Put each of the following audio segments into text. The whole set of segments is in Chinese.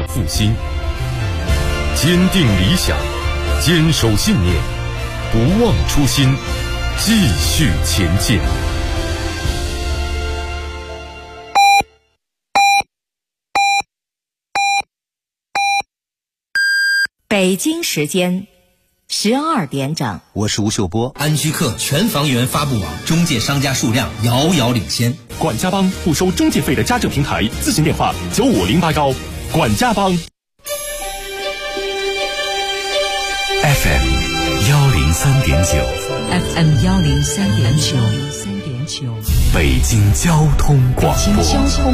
的复兴。坚定理想，坚守信念，不忘初心，继续前进。 北京时间12点整， 我是吴秀波。 安居客全房源发布网中介商家数量遥遥领先。 管家帮不收中介费的家政平台，咨询电话95081。管家帮。 FM 103.9 FM 103.9， 北京交通广播。 北京交通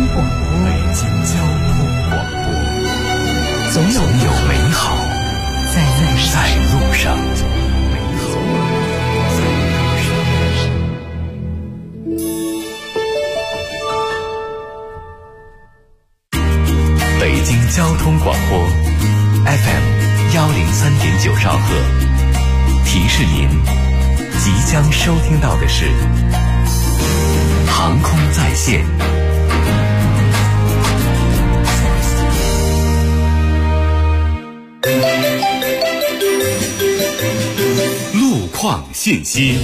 广播，总有美好在路上。 北京交通广播 FM 103.9兆赫，提示您即将收听到的是航空在线。路况信息。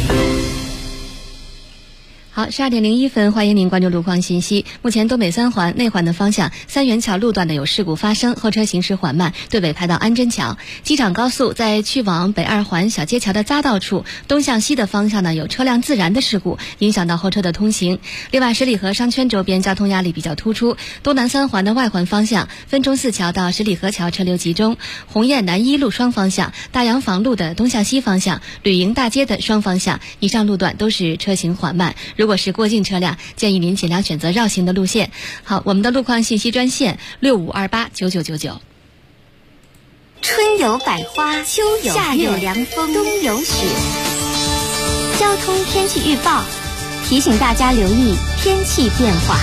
好，12点01分，欢迎您关注路况信息。目前东北三环内环的方向，三元桥路段的有事故发生，后车行驶缓慢，对尾排到安贞桥。机场高速在去往北二环小街桥的匝道处，东向西的方向呢有车辆自燃的事故，影响到后车的通行。另外，十里河商圈周边交通压力比较突出，东南三环的外环方向，分钟寺桥到十里河桥车流集中，鸿雁南一路双方向，大洋房路的东向西方向，旅营大街的双方向，以上路段都是车行缓慢。如果是过境车辆，建议您尽量选择绕行的路线。好，我们的路况信息专线65289999。 春有百花，秋有夏有凉风，冬有雪。交通天气预报提醒大家留意天气变化。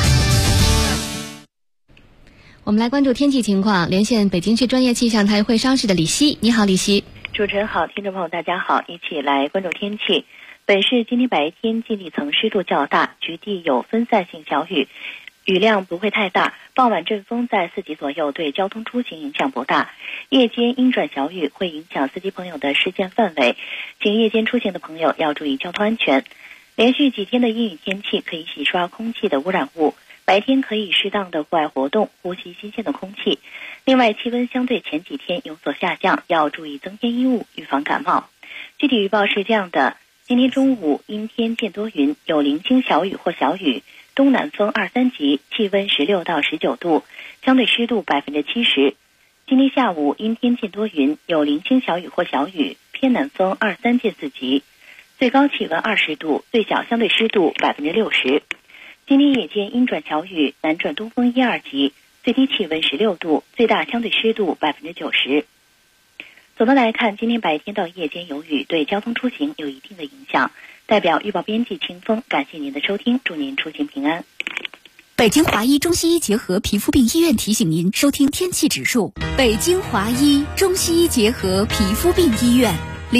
我们来关注天气情况，连线北京市专业气象台会商室的李希。你好，李希。 主持人好，听众朋友大家好，一起来关注天气。本市今天白天近地层湿度较大，局地有分散性小雨，雨量不会太大，傍晚阵风在4级左右，对交通出行影响不大。夜间阴转小雨会影响司机朋友的视线范围，请夜间出行的朋友要注意交通安全。连续几天的阴雨天气可以洗刷空气的污染物，白天可以适当的户外活动，呼吸新鲜的空气。另外，气温相对前几天有所下降，要注意增添衣物，预防感冒。具体预报是这样的：今天中午阴天见多云，有零星小雨或小雨，东南风2、3级，气温16到19度，相对湿度70%。今天下午阴天见多云，有零星小雨或小雨，偏南风2、3至4级，最高气温20度，最小相对湿度60%。今天夜间阴转小雨，南转东风1、2级，最低气温16度，最大相对湿度90%。总的来看，今天白天到夜间有雨，对交通出行有一定的影响。代表预报编辑清风，感谢您的收听，祝您出行平安。 北京华医中西医结合皮肤病医院提醒您收听天气指数。北京华医中西医结合皮肤病医院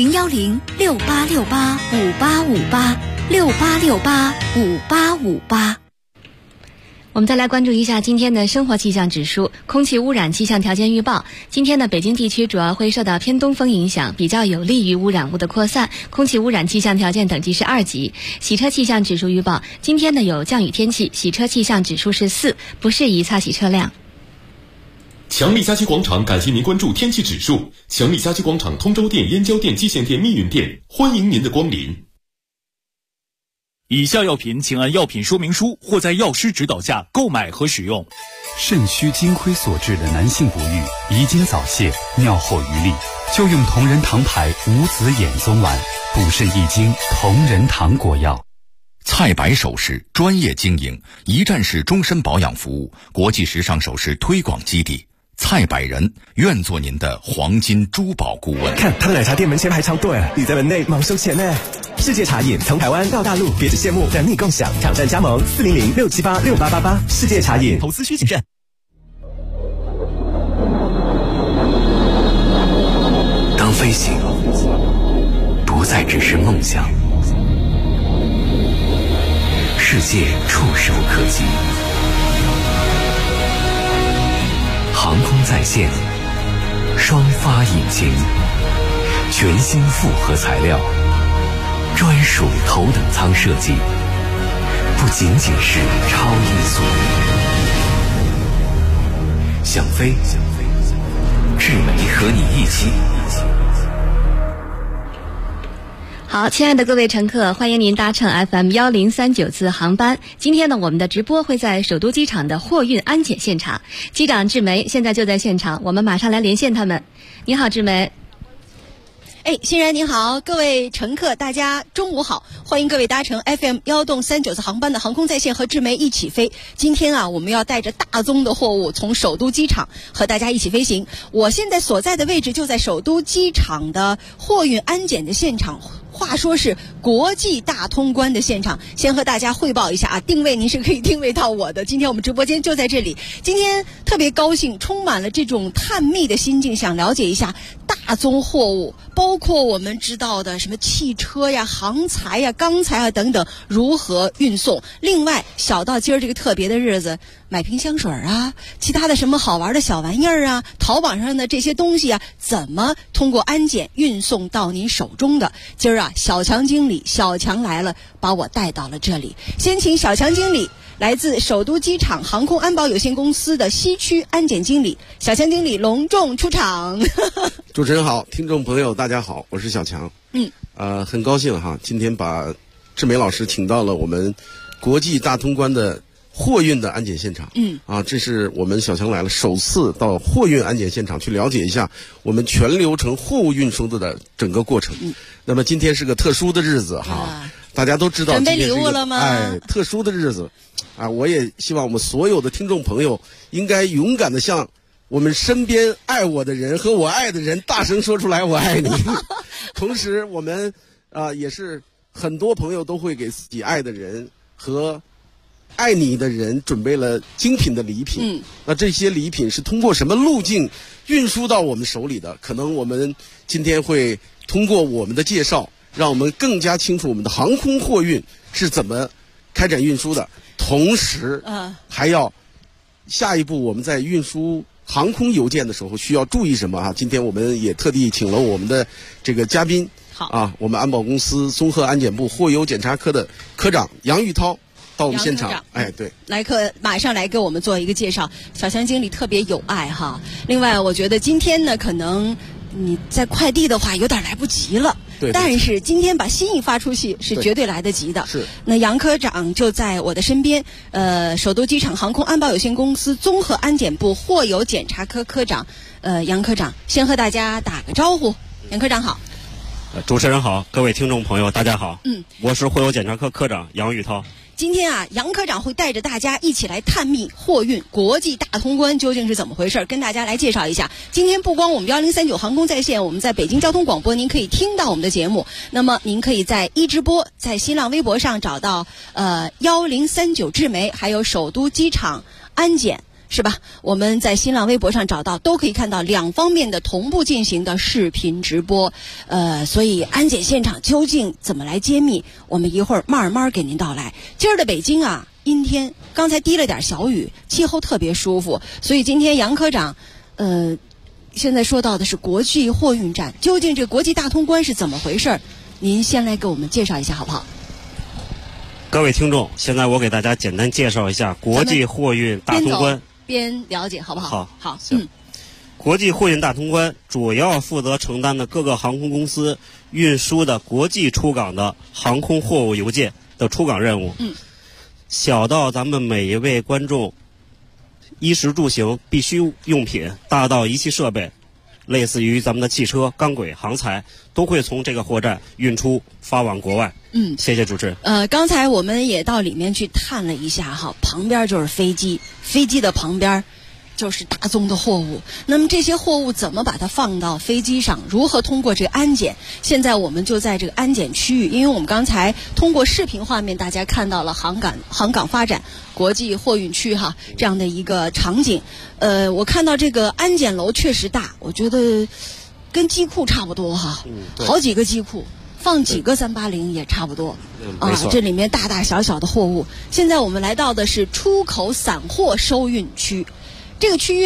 ，01068685858，68685858。 我们再来关注一下今天的生活气象指数。空气污染气象条件预报，今天的北京地区主要会受到偏东风影响，比较有利于污染物的扩散，空气污染气象条件等级是2级。洗车气象指数预报，今天呢有降雨天气，洗车气象指数是4，不适宜擦洗车辆。 强力家居广场感谢您关注天气指数。强力家居广场通州店、燕郊店、蓟县店、密云店，欢迎您的光临。 以下药品请按药品说明书或在药师指导下购买和使用。 肾虚金亏所致的男性不育、遗精早泄、尿后余力，就用同仁堂牌无子衍宗丸，补肾益精，同仁堂果药。 菜百首饰专业经营，一站式终身保养服务，国际时尚首饰推广基地。蔡百人愿做您的黄金珠宝顾问。 看他的奶茶店门前排超队，你在门内忙收钱呢。世界茶饮从台湾到大陆，别只羡慕，等你共享。挑战加盟400-678-6888。世界茶饮， 投资需谨慎。 当飞行不再只是梦想，世界触手可及。 航空在线，双发引擎，全新复合材料，专属头等舱设计，不仅仅是超音速。想飞，智美和你一起。 好，亲爱的各位乘客，欢迎您搭乘 FM1039次航班。今天呢，我们的直播会在首都机场的货运安检现场，机长志梅现在就在现场，我们马上来连线他们。你好，志梅。 欣然您好，各位乘客大家中午好，欢迎各位搭乘 FM1039次航班的航空在线和志梅一起飞。今天啊，我们要带着大宗的货物从首都机场和大家一起飞行。我现在所在的位置就在首都机场的货运安检的现场，话说是国际大通关的现场。先和大家汇报一下啊，定位您是可以定位到我的。今天我们直播间就在这里，今天特别高兴，充满了这种探秘的心境，想了解一下大宗货物，包括我们知道的什么汽车呀、航材呀、钢材啊等等如何运送。另外，小到今儿这个特别的日子，买瓶香水啊，其他的什么好玩的小玩意儿啊，淘宝上的这些东西啊，怎么通过安检运送到您手中的？今儿啊，小强经理小强来了，把我带到了这里。先请小强经理，来自首都机场航空安保有限公司的西区安检经理小强经理隆重出场。 主持人好，听众朋友大家好，我是小强。很高兴哈，今天把志梅老师请到了我们国际大通关的货运的安检现场。这是我们小强来了首次到货运安检现场去了解一下我们全流程货物运输的整个过程。那么今天是个特殊的日子哈，大家都知道准备礼物了吗？ 特殊的日子啊，我也希望我们所有的听众朋友应该勇敢的向我们身边爱我的人和我爱的人大声说出来我爱你。同时我们也是很多朋友都会给自己爱的人和爱你的人准备了精品的礼品。那这些礼品是通过什么路径运输到我们手里的？可能我们今天会通过我们的介绍，让我们更加清楚我们的航空货运是怎么开展运输的。同时还要下一步我们在运输航空邮件的时候需要注意什么啊？今天我们也特地请了我们的这个嘉宾，我们安保公司综合安检部货邮检查科的科长杨玉涛到我们现场。对， 马上来给我们做一个介绍。小强经理特别有爱哈。另外，我觉得今天呢，可能你在快递的话有点来不及了。 对， 但是今天把心意发出去是绝对来得及的。 是。 那杨科长就在我的身边，首都机场航空安保有限公司综合安检部货邮检查科科长，杨科长先和大家打个招呼。杨科长好。 主持人好，各位听众朋友大家好。我是货邮检查科科长杨玉涛。 今天啊，杨科长会带着大家一起来探秘货运国际大通关究竟是怎么回事，跟大家来介绍一下。今天不光我们1039航空在线，我们在北京交通广播您可以听到我们的节目。那么您可以在直播，在新浪微博上找到1039智梅，还有首都机场安检。是吧？我们在新浪微博上找到，都可以看到两方面的同步进行的视频直播。所以安检现场究竟怎么来揭秘，我们一会儿慢慢给您道来。今儿的北京啊，阴天，刚才滴了点小雨，气候特别舒服。所以今天杨科长，现在说到的是国际货运站，究竟这国际大通关是怎么回事？您先来给我们介绍一下好不好？ 各位听众，现在我给大家简单介绍一下国际货运大通关。 边了解好不好？好， 国际货运大通关主要负责承担的各个航空公司运输的国际出港的航空货物邮件的出港任务。小到咱们每一位观众衣食住行必需用品，大到仪器设备，类似于咱们的汽车、钢轨、航材，都会从这个货站运出发往国外。谢谢主持人。 刚才我们也到里面去探了一下哈，旁边就是飞机，飞机的旁边就是大宗的货物。那么这些货物怎么把它放到飞机上？如何通过这个安检？现在我们就在这个安检区域，因为我们刚才通过视频画面，大家看到了航港发展国际货运区哈这样的一个场景。我看到这个安检楼确实大，我觉得跟机库差不多哈，好几个机库。放几个380也差不多这里面大大小小的货物。现在我们来到的是出口散货收运区，这个区域呢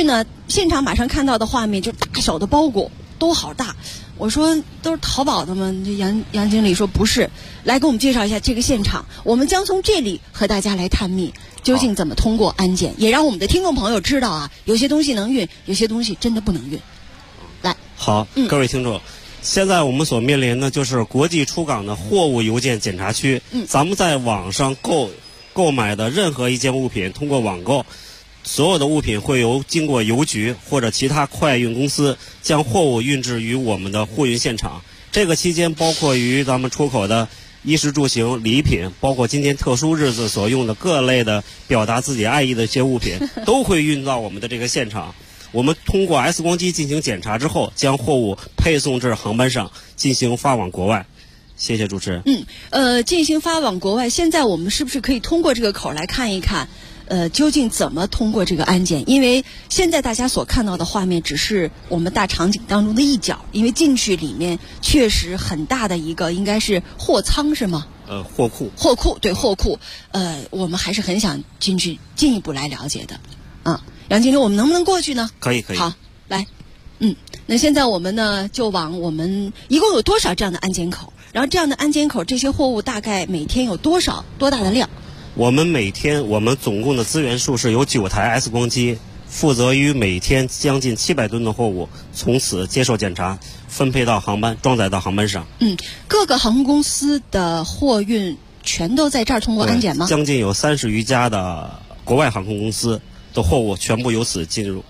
现场马上看到的画面，就大小的包裹都好大。我说都是淘宝的吗？这杨经理说不是，来给我们介绍一下这个现场。我们将从这里和大家来探秘，究竟怎么通过安检，也让我们的听众朋友知道啊，有些东西能运，有些东西真的不能运。来， 好，各位听众，现在我们所面临的就是国际出港的货物邮件检查区。咱们在网上购买的任何一件物品，通过网购。所有的物品会经过邮局或者其他快运公司将货物运至于我们的货运现场。这个期间包括于咱们出口的衣食住行礼品，包括今天特殊日子所用的各类的表达自己爱意的一些物品，都会运到我们的这个现场。我们通过 X 光机进行检查之后，将货物配送至航班上进行发往国外。谢谢主持人。 进行发往国外，现在我们是不是可以通过这个口来看一看？究竟怎么通过这个安检？因为现在大家所看到的画面只是我们大场景当中的一角，因为进去里面确实很大的一个，应该是货仓是吗？ 货库。 货库，对，货库。我们还是很想进去进一步来了解的。杨经理，我们能不能过去呢？ 可以。 好，来。那现在我们呢，就往我们一共有多少这样的安检口？然后这样的安检口，这些货物大概每天有多大的量？ 我们总共的资源数是有9台 X 光机，负责于每天将近700吨的货物从此接受检查，分配到航班，装载到航班上。 各个航空公司的货运全都在这儿通过安检吗？ 将近有30余家的国外航空公司的货物全部由此进入。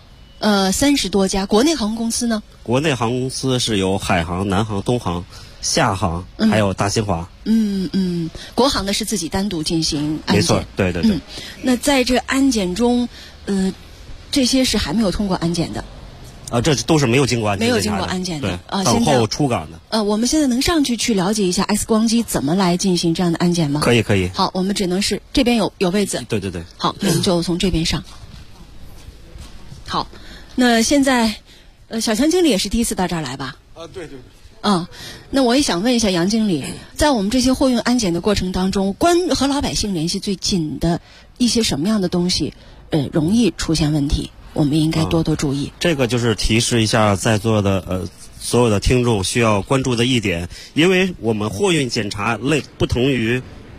30多家，国内航空公司呢？ 国内航空公司是有海航、南航、东航、厦航，还有大新华。 国航的是自己单独进行安检。 没错，对。 那在这安检中，这些是还没有通过安检的。 这都是没有经过安检的。 没有经过安检的。 等候出港的。 我们现在能上去了解一下 X 光机怎么来进行这样的安检吗？ 可以。 好，我们只能是这边有位子。 对。 好，我们就从这边上。好，那现在，小强经理也是第一次到这儿来吧？ 对。 那我也想问一下杨经理，在我们这些货运安检的过程当中，和老百姓联系最紧的一些什么样的东西，容易出现问题？我们应该多多注意。 这个就是提示一下在座的所有的听众需要关注的一点，因为我们货运检查不同于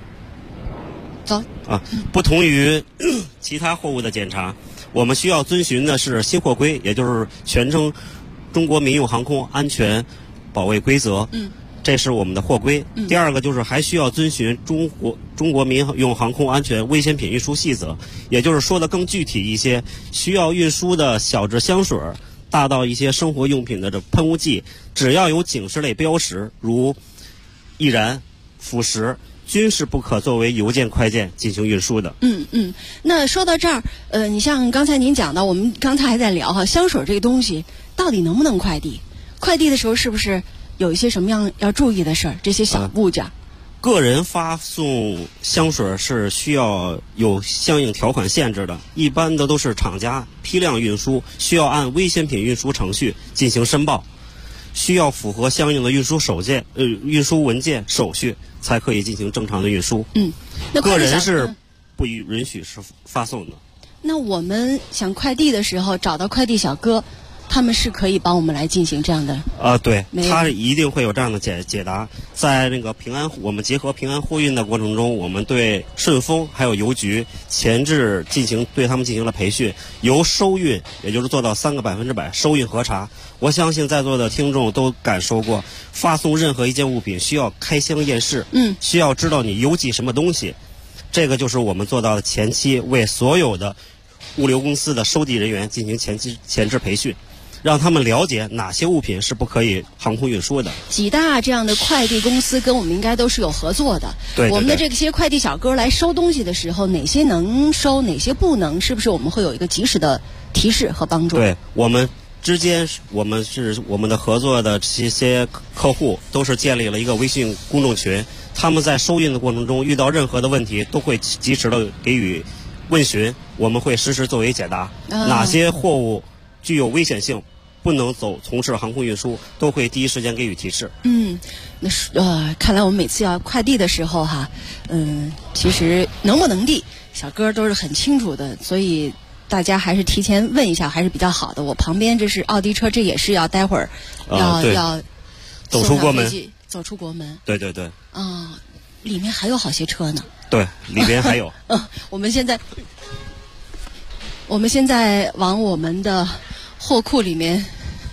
其他货物的检查，我们需要遵循的是新货规，也就是全称中国民用航空安全保卫规则。这是我们的货规。第二个就是还需要遵循中国民用航空安全危险品运输细则，也就是说的更具体一些，需要运输的小至香水，大到一些生活用品的喷雾剂，只要有警示类标识，如易燃、腐蚀，均是不可作为邮件快件进行运输的。 那说到这儿，你像刚才您讲的，我们刚才还在聊香水这个东西到底能不能快递？快递的时候是不是有一些什么样要注意的事儿？这些小物件。 个人发送香水是需要有相应条款限制的，一般的都是厂家批量运输，需要按危险品运输程序进行申报，需要符合相应的运输文件手续，才可以进行正常的运输。 那个人是不允许是发送的。 那我们想快递的时候，找到快递小哥，他们是可以帮我们来进行这样的对，他一定会有这样的解答。在那个我们结合平安货运的过程中，我们对顺丰还有邮局前置对他们进行了培训，由收运，也就是做到3个100%收运核查。我相信在座的听众都感受过，发送任何一件物品需要开箱验视，需要知道你邮寄什么东西。这个就是我们做到的前期为所有的物流公司的收递人员进行前置培训，让他们了解哪些物品是不可以航空运输的。 几大这样的快递公司跟我们应该都是有合作的。 对， 我们的这些快递小哥来收东西的时候，哪些能收，哪些不能，是不是我们会有一个及时的提示和帮助？ 对，我们之间我们的合作的这些客户都是建立了一个微信公众群，他们在收运的过程中遇到任何的问题，都会及时的给予问询，我们会实时作为解答。哪些货物具有危险性，不能从事航空运输，都会第一时间给予提示。 看来我们每次要快递的时候其实能不能递，小哥都是很清楚的，所以大家还是提前问一下还是比较好的。我旁边这是奥迪车，这也是要待会儿要走出国门， 走出国门。 对对对。 里面还有好些车呢。 对，里边还有。 我们现在往我们的货库里面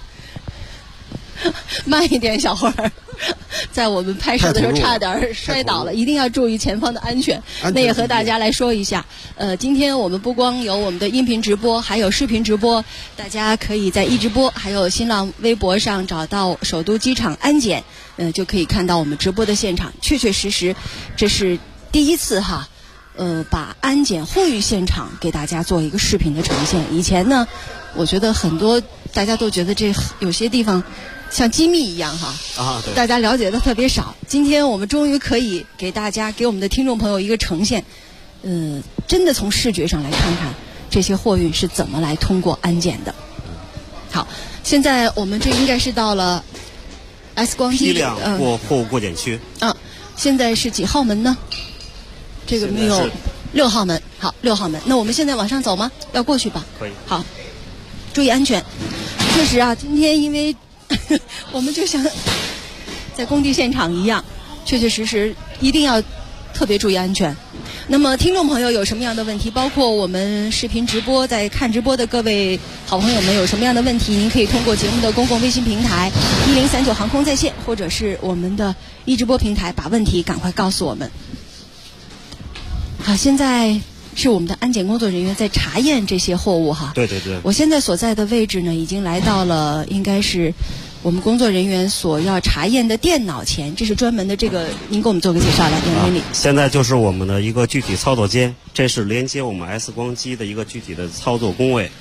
慢一点，小慧儿。在我们拍摄的时候差点摔倒了，一定要注意前方的安全。那也和大家来说一下，今天我们不光有我们的音频直播，还有视频直播，大家可以在一直播还有新浪微博上找到首都机场安检，就可以看到我们直播的现场。确确实实，这是第一次哈，把安检货运现场给大家做一个视频的呈现。以前呢，我觉得很多大家都觉得这有些地方像机密一样哈， 对， 大家了解的特别少。今天我们终于可以给我们的听众朋友一个呈现，真的从视觉上来看看这些货运是怎么来通过安检的。好，现在我们这应该是到了 X 光机批量货物过检区。 现在是几号门呢？这个没有，6号门。好，6号门。那我们现在往上走吗？要过去吧？ 可以。 好，注意安全。确实啊，今天因为我们就像在工地现场一样，确确实实一定要特别注意安全。那么听众朋友有什么样的问题，包括我们视频直播在看直播的各位好朋友们有什么样的问题，您可以通过节目的公共微信平台1039航空在线，或者是我们的一直播平台，把问题赶快告诉我们。好，现在是我们的安检工作人员在查验这些货物哈。 对对对。 我现在所在的位置呢，已经来到了应该是我们工作人员所要查验的电脑前，这是专门的这个，您给我们做个介绍来，杨经理。 现在就是我们的一个具体操作间，这是连接我们 X 光机的一个具体的操作工位。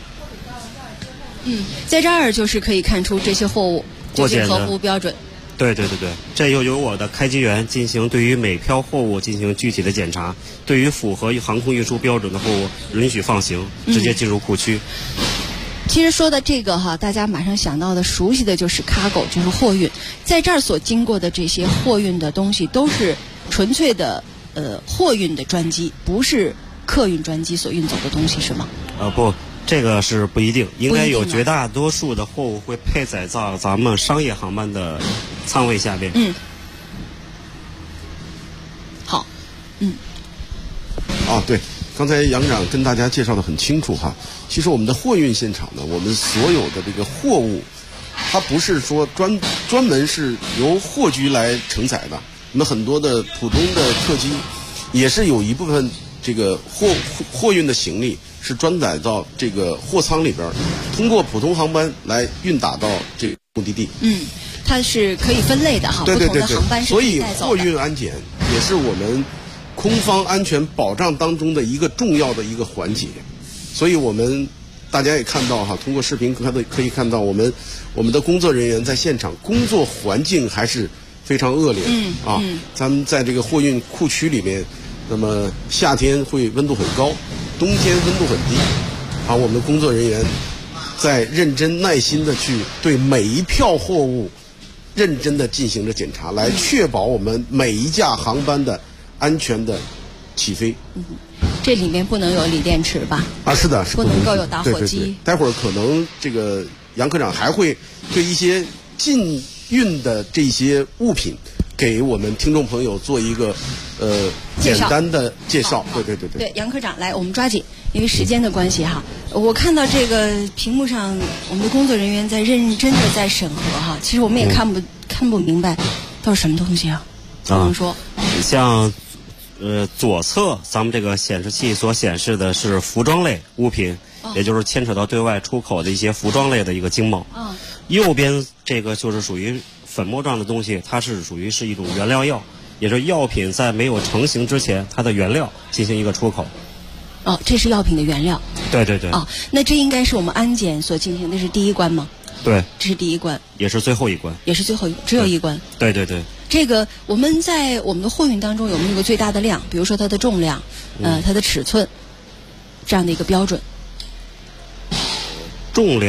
在这儿就是可以看出这些货物究竟合乎标准。 对对对对，这又由我的开机员进行对于每票货物进行具体的检查，对于符合航空运输标准的货物允许放行，直接进入库区。 其实说的这个哈，大家马上想到的熟悉的就是 cargo， 就是货运。在这儿所经过的这些货运的东西都是纯粹的货运的专机，不是客运专机所运走的东西，是吗？ 不，这个是不一定，应该有绝大多数的货物会配载到咱们商业航班的舱位下面。 好， 对，刚才杨长跟大家介绍的很清楚哈。其实我们的货运现场呢，我们所有的这个货物，它不是说专门是由货局来承载的。我们很多的普通的客机，也是有一部分这个货运的行李是装载到这个货舱里边，通过普通航班来运达到这个目的地。 它是可以分类的哈， 对对对不同的航班是所以带走的。 货运安检也是我们空方安全保障当中的一个重要的一个环节。所以我们大家也看到哈，通过视频可以看到我们的工作人员在现场工作环境还是非常恶劣的。咱们在这个货运库区里面，那么夏天会温度很高，冬天温度很低。我们工作人员在认真耐心的去对每一票货物认真的进行着检查，来确保我们每一架航班的安全的起飞。 这里面不能有锂电池吧？ 是的，是不能够有打火机。 对，待会儿可能这个杨科长还会对一些禁运的这些物品给我们听众朋友做一个简单的介绍。对， 杨科长来，我们抓紧，因为时间的关系哈。我看到这个屏幕上，我们的工作人员在认真的在审核哈。其实我们也看不明白都是什么东西啊？怎么说？ 像左侧咱们这个显示器所显示的是服装类物品，也就是牵扯到对外出口的一些服装类的一个经贸。右边这个就是属于粉末状的东西，它是属于是一种原料药，也就是药品在没有成型之前，它的原料进行一个出口。 这是药品的原料。 对对对。 那这应该是我们安检所进行的是第一关吗？ 对， 这是第一关， 也是最后一关， 只有一关。 对对对。 这个我们在我们的货运当中有没有个最大的量？比如说它的重量，它的尺寸，这样的一个标准。 重量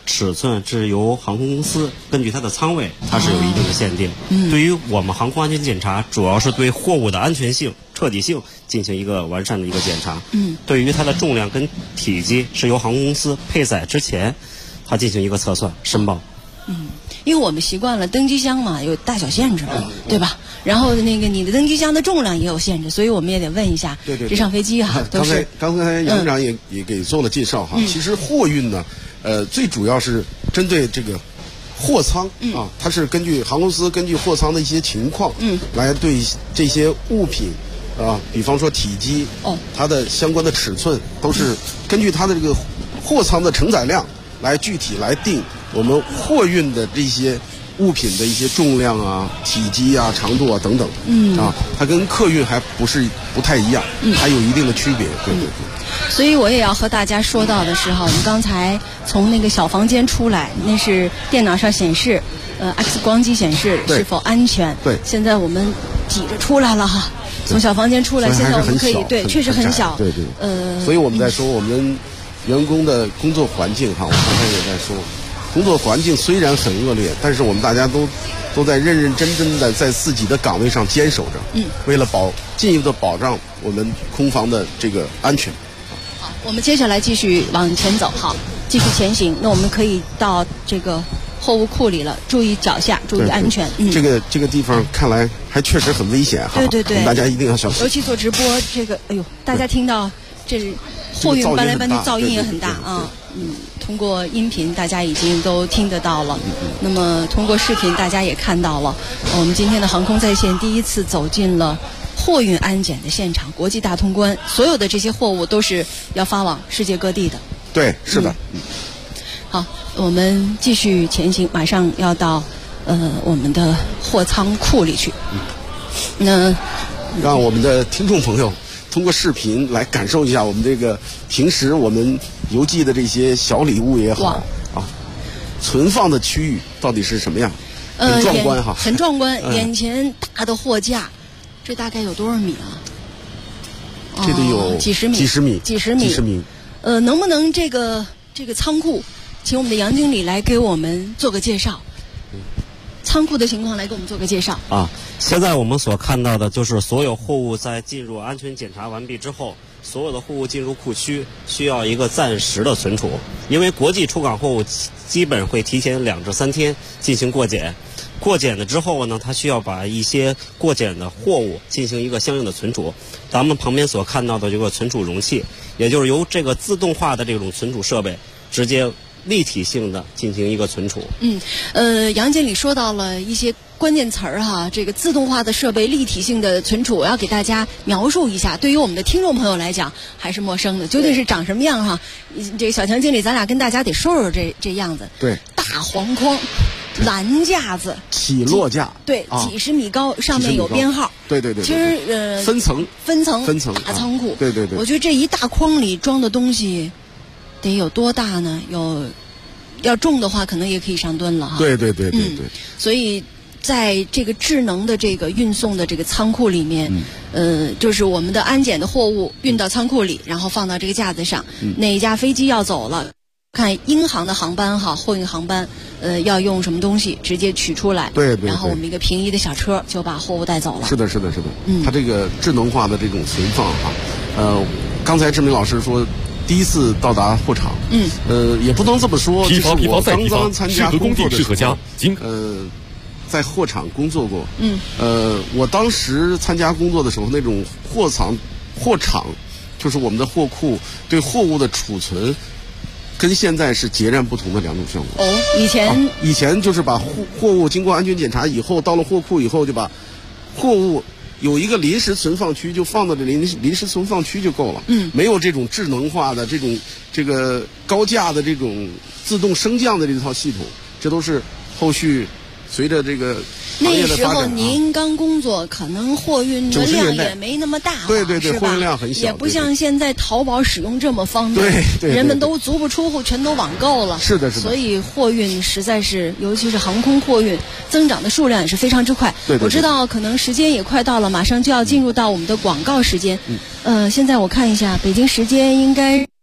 尺寸是由航空公司根据它的舱位，它是有一定的限定。对于我们航空安全检查，主要是对货物的安全性、彻底性进行一个完善的一个检查。对于它的重量跟体积，是由航空公司配载之前，它进行一个测算申报。 因为我们习惯了登机箱嘛，有大小限制嘛，对吧？然后那个你的登机箱的重量也有限制，所以我们也得问一下，这上飞机哈，都是。 刚才杨局长也给做了介绍哈。其实货运呢，最主要是针对这个货舱啊，它是根据航空公司根据货舱的一些情况，来对这些物品啊，比方说体积，它的相关的尺寸都是根据它的这个货舱的承载量来具体来定我们货运的这些物品的一些重量啊、体积啊、长度啊等等。它跟客运还不太一样，还有一定的区别。对。 所以我也要和大家说到的是哈，我们刚才从那个小房间出来，那是电脑上显示，X 光机显示是否安全。对。现在我们挤着出来了哈，从小房间出来，现在我们可以确实很小。对。 所以我们在说我们员工的工作环境哈，我刚才也在说。工作环境虽然很恶劣，但是我们大家都在认认真真的在自己的岗位上坚守着。为了进一步的保障我们空防的这个安全。 好，我们接下来继续往前走，好，继续前行。那我们可以到这个货物库里了，注意脚下，注意安全。 这个地方看来还确实很危险哈。对，大家一定要小心。 尤其做直播，这个大家听到这货运搬来搬去，噪音也很大啊。通过音频大家已经都听得到了，那么通过视频大家也看到了，我们今天的航空在线第一次走进了货运安检的现场，国际大通关，所有的这些货物都是要发往世界各地的。 对，是的。 好，我们继续前行，马上要到我们的货仓库里去。那让我们的听众朋友通过视频来感受一下我们这个平时我们邮寄的这些小礼物也好啊，存放的区域到底是什么样？很壮观哈， 很壮观。眼前大的货架，这大概有多少米啊？ 这得有几十米。能不能这个仓库，请我们的杨经理来给我们做个介绍？仓库的情况来给我们做个介绍啊！现在我们所看到的就是所有货物在进入安全检查完毕之后，所有的货物进入库区需要一个暂时的存储，因为国际出港货物基本会提前2至3天进行过检。过检了之后呢，它需要把一些过检的货物进行一个相应的存储。咱们旁边所看到的这个存储容器，也就是由这个自动化的这种存储设备直接立体性的进行一个存储。 杨经理说到了一些关键词儿哈，这个自动化的设备、立体性的存储，我要给大家描述一下。对于我们的听众朋友来讲，还是陌生的，究竟是长什么样哈？这个小强经理，咱俩跟大家得说说这样子。 对， 大黄框。栏架子， 起落架， 对，几十米高，上面有编号， 对。 其实分层大仓库， 对。 我觉得这一大筐里装的东西得有多大呢？要重的话，可能也可以上吨了哈。 对。 所以在这个智能的这个运送的这个仓库里面，就是我们的安检的货物运到仓库里，然后放到这个架子上。哪架飞机要走了？看英航的航班哈，货运航班，要用什么东西直接取出来， 对， 然后我们一个平移的小车就把货物带走了。 是的。它这个智能化的这种存放哈，刚才志明老师说第一次到达货场，也不能这么说， 批发刚刚参加工作的时候，在货场工作过，我当时参加工作的时候，那种货场就是我们的货库对货物的储存。跟现在是截然不同的2种效果。以前就是把货物经过安全检查以后，到了货库以后，就把货物有一个临时存放区，就放到这临时存放区就够了。没有这种智能化的这个高架的这种自动升降的这套系统，这都是后续随着这个行业的发展。 那时候您刚工作，可能货运的量也没那么大， 对， 货运量很小， 也不像现在淘宝使用这么方便， 对， 人们都足不出户，全都网购了。 是的。 所以货运实在是，尤其是航空货运增长的数量也是非常之快。 对。 我知道可能时间也快到了，马上就要进入到我们的广告时间。现在我看一下，北京时间应该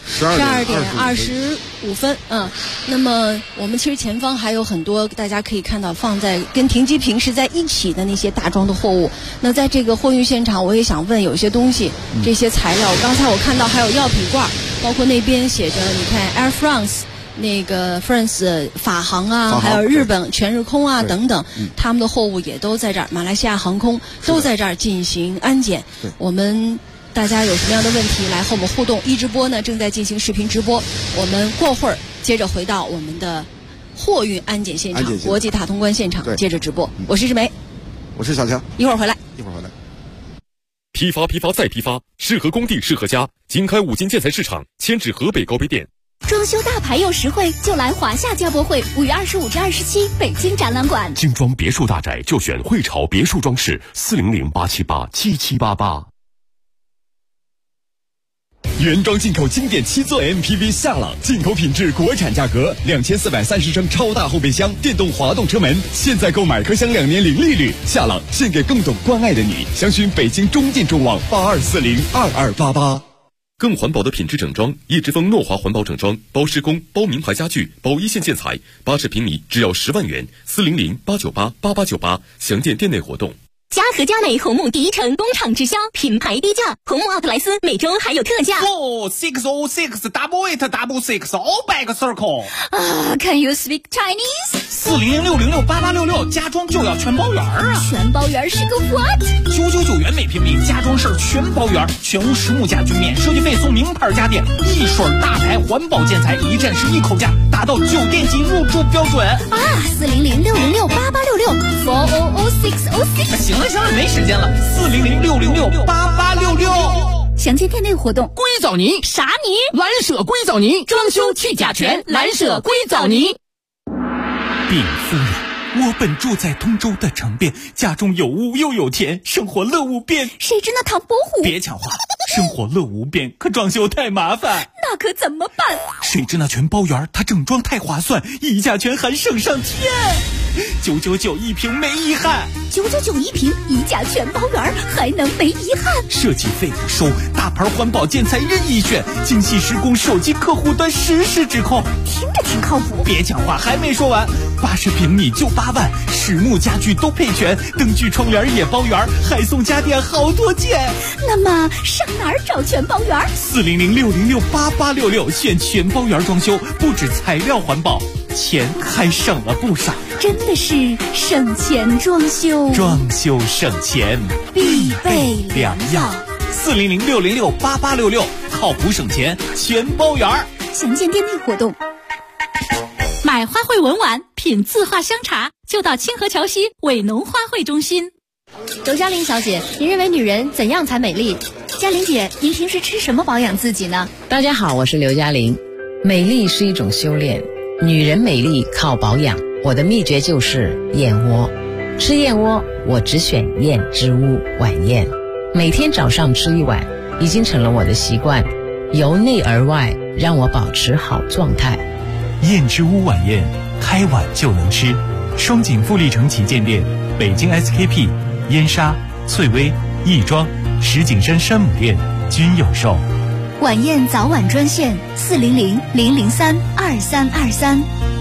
12点25分。那么我们其实前方还有很多大家可以看到放在跟停机坪是在一起的那些大装的货物。那在这个货运现场，我也想问，有些东西，这些材料，刚才我看到还有药品罐，包括那边写着，你看 Air France。那个 France 法航啊，还有日本全日空啊等等，他们的货物也都在这儿，马来西亚航空都在这儿进行安检。我们大家有什么样的问题来和我们互动？一直播呢正在进行视频直播，我们过会儿接着回到我们的货运安检现场，国际大通关现场接着直播。我是志梅， 我是小强， 一会儿回来。 批发再批发，适合工地适合家。经开五金建材市场，迁至河北高碑店。 装修大牌又实惠，就来华夏家博会，5月25至27，北京展览馆。 精装别墅大宅就选汇潮别墅装饰，400-878-7788。 原装进口经典7座 MPV 夏朗，进口品质，国产价格，2430升超大后备箱，电动滑动车门，现在购买可享2年零利率。夏朗献给更懂关爱的你，详询北京中进中网82402288。 更环保的品质整装，叶之峰诺华环保整装，包施工，包名牌家具，包一线建材，80平米只要10万元，400-898-8898，详见店内活动。 嘉禾佳美红木第一城工厂直销，品牌低价，红木奥特莱斯每周还有特价。 606 8866 all back circle。 Can you speak Chinese？ 400-606-8866，家装就要全包圆啊！ 全包圆是个 what？ 999元每平米，家装事儿全包圆，全屋实木家具免设计费，送名牌家电，一水大牌环保建材，一站式一口价，达到酒店级入住标准 400-606-8866 400-606-8866。 行了，没时间了，400-606-8866。 详见店内活动。 硅藻泥啥泥？ 蓝舍硅藻泥，装修去甲醛，蓝舍硅藻泥。 禀夫人，我本住在通州的城边，家中有屋又有田，生活乐无边。 谁知那唐伯虎？ 别抢话，生活乐无边，可装修太麻烦。 那可怎么办？ 谁知那全包圆，它整装太划算，溢价权还省上天。999一瓶没遗憾 ，999一瓶，溢价全包圆，还能没遗憾？ 设计费不收，大牌环保建材任意选，精细施工，手机客户端实时指控， 听着挺靠谱。 别讲话，还没说完，80平米就8万，实木家具都配全，灯具窗帘也包圆，还送家电好多件。 那么上哪儿找全包圆？400-606-8866， 选全包圆装修，不止材料环保，钱还省了不少。 真的是省钱装修， 装修省钱必备良药。 400-606-8866，靠谱省钱，全包圆。 详见店内活动。 买花卉文玩，品字画香茶，就到清河桥西伟农花卉中心。 刘嘉玲小姐，您认为女人怎样才美丽？嘉玲姐，您平时吃什么保养自己呢？ 大家好，我是刘嘉玲。美丽是一种修炼，女人美丽靠保养。我的秘诀就是燕窝，吃燕窝我只选燕之屋晚宴，每天早上吃一碗，已经成了我的习惯，由内而外让我保持好状态。 燕之屋晚宴，开碗就能吃。双井富力城旗舰店、北京 SKP、燕莎、翠微、亦庄、石景山山姆店均有售。 晚宴早晚专线400-003-2323。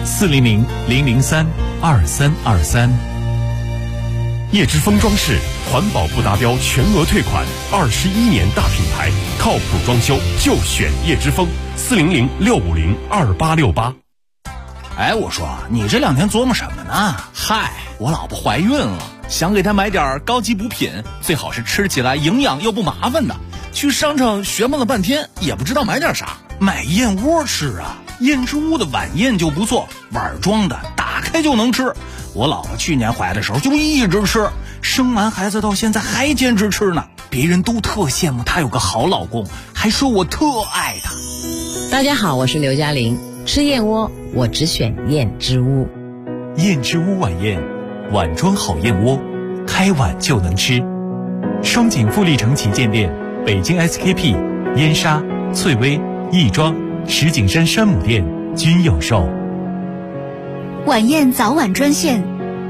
400-003-2323。 叶之峰装饰，环保不达标全额退款，21年大品牌，靠谱装修就选叶之峰。400-650-2868。 哎，我说你这2天琢磨什么呢？嗨，我老婆怀孕了，想给她买点高级补品，最好是吃起来营养又不麻烦的。去商场学问了半天，也不知道买点啥，买燕窝吃啊。燕之屋的晚宴就不错，碗装的，打开就能吃。我老婆去年怀的时候就一直吃，生完孩子到现在还坚持吃呢。别人都特羡慕她有个好老公，还说我特爱她。 大家好，我是刘嘉玲。吃燕窝我只选燕之屋。 燕之屋晚宴，碗装好燕窝，开碗就能吃。双井富力城旗舰店、北京 SKP、燕莎、翠微、亦庄、石景山山姆店均有售。 晚宴早晚专线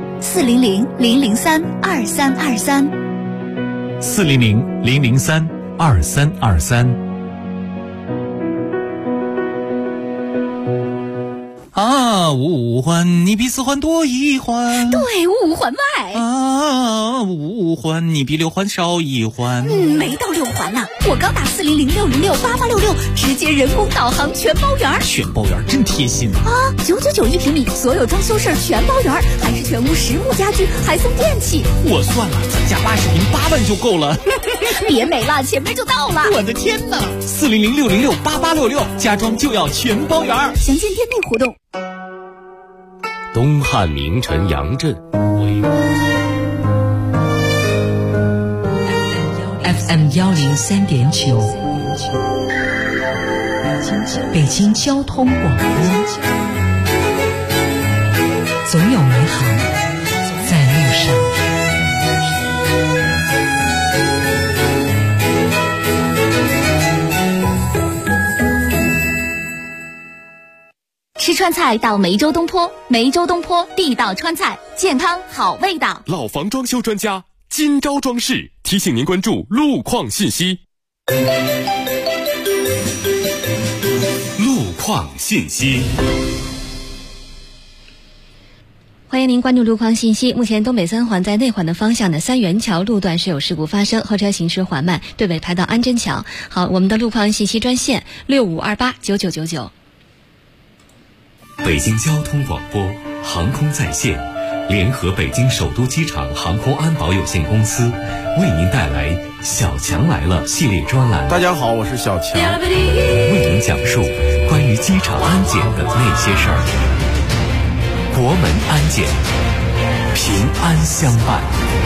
400-003-2323。 400-003-2323。 啊，五环你比四环多一环。 对，5环外。 啊，5环你比6环少一环。 没到6环呢，我刚打400-606-8866，直接人工导航全包圆。 全包圆真贴心啊！999一平米，所有装修事儿全包圆，还是全屋实木家具，还送电器。 我算了，咱家80平8万就够了。 别美了，前面就到了。 我的天哪！400-606-8866，家装就要全包圆。 详见店内活动。 东汉名臣杨震 FM 103.9，北京交通广播，总有美好在路上。 吃川菜到梅州东坡，梅州东坡地道川菜，健康好味道。 老房装修专家金朝装饰提醒您关注路况信息。路况信息。 欢迎您关注路况信息。目前东北3环在内环的方向的三元桥路段是有事故发生，后车行驶缓慢，对尾排到安贞桥。好，我们的路况信息专线65289999。 北京交通广播航空在线联合北京首都机场航空安保有限公司为您带来小强来了系列专栏。 大家好，我是小强， 为您讲述关于机场安检的那些事儿。国门安检，平安相伴。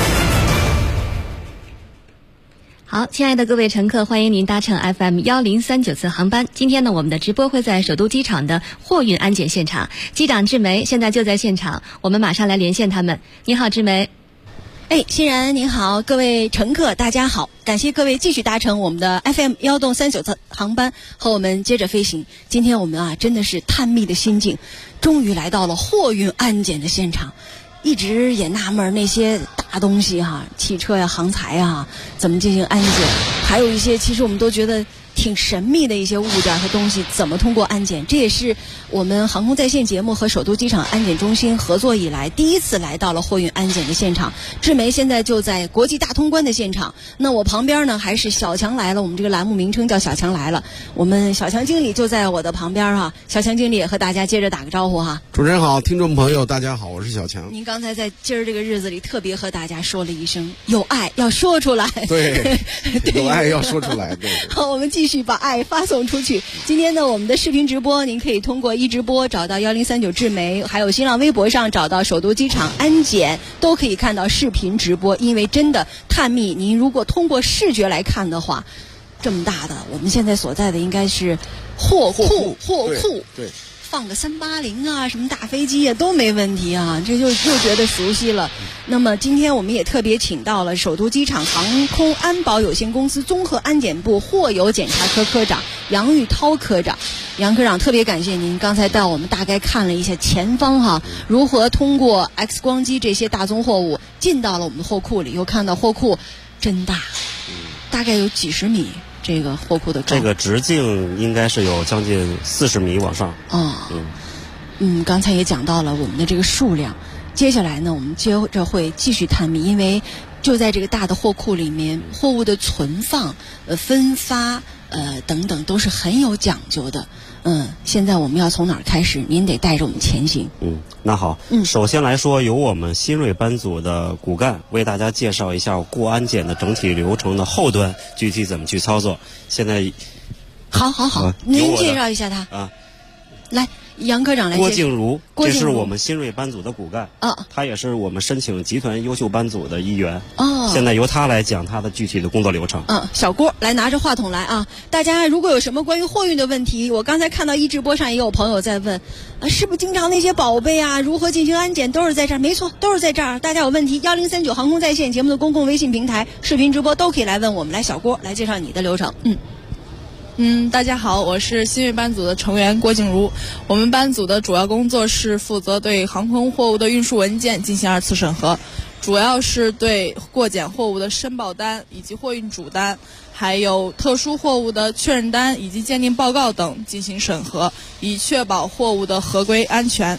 好，亲爱的各位乘客，欢迎您搭乘 FM 1039次航班。今天呢，我们的直播会在首都机场的货运安检现场，机长志梅现在就在现场，我们马上来连线他们。你好，志梅。 欣然您好，各位乘客大家好，感谢各位继续搭乘我们的 FM 139次航班和我们接着飞行。今天我们真的是探秘的心境，终于来到了货运安检的现场。一直也纳闷那些大东西汽车呀、航材呀，怎么进行安检？还有一些其实我们都觉得挺神秘的一些物件和东西，怎么通过安检？这也是我们航空在线节目和首都机场安检中心合作以来第一次来到了货运安检的现场。志梅现在就在国际大通关的现场，那我旁边呢还是小强来了，我们这个栏目名称叫小强来了，我们小强经理就在我的旁边小强经理也和大家接着打个招呼主持人好，听众朋友大家好，我是小强。 您刚才在今儿这个日子里特别和大家说了一声有爱要说出来。 对有爱要说出来。对， 好，我们继续把爱发送出去。今天呢，我们的视频直播您可以通过一直播找到1039智媒，还有新浪微博上找到首都机场安检，都可以看到视频直播。因为真的探秘，您如果通过视觉来看的话，这么大的我们现在所在的应该是货库， 对， 放个380什么大飞机都没问题这就又觉得熟悉了。那么今天我们也特别请到了首都机场航空安保有限公司综合安检部货邮检查科科长杨玉涛科长。杨科长，特别感谢您刚才带我们大概看了一下前方如何通过 X 光机这些大宗货物进到了我们的货库里，又看到货库真大，大概有几十米。这个货库的高， 这个直径应该是有将近40米往上。 刚才也讲到了我们的这个数量。接下来呢，我们接着会继续探秘，因为就在这个大的货库里面，货物的存放、分发、等等都是很有讲究的。现在我们要从哪儿开始？您得带着我们前行。 那好，首先来说，由我们新锐班组的骨干为大家介绍一下过安检的整体流程的后端具体怎么去操作。现在， 好，您介绍一下他来。杨科长来。 郭静茹，这是我们新锐班组的骨干他也是我们申请集团优秀班组的一员现在由他来讲他的具体的工作流程。 小郭来拿着话筒来大家如果有什么关于货运的问题，我刚才看到一直播上也有朋友在问是不是经常那些宝贝如何进行安检都是在这儿？没错，都是在这儿。大家有问题1039航空在线节目的公共微信平台视频直播都可以来问我们。来，小郭来介绍你的流程。 大家好，我是新锐班组的成员郭静茹。我们班组的主要工作是负责对航空货物的运输文件进行2次审核，主要是对过检货物的申报单以及货运主单，还有特殊货物的确认单以及鉴定报告等进行审核，以确保货物的合规安全。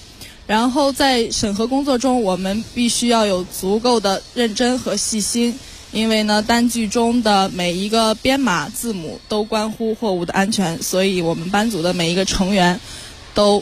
然后在审核工作中，我们必须要有足够的认真和细心，因为呢，单据中的每一个编码字母都关乎货物的安全，所以我们班组的每一个成员都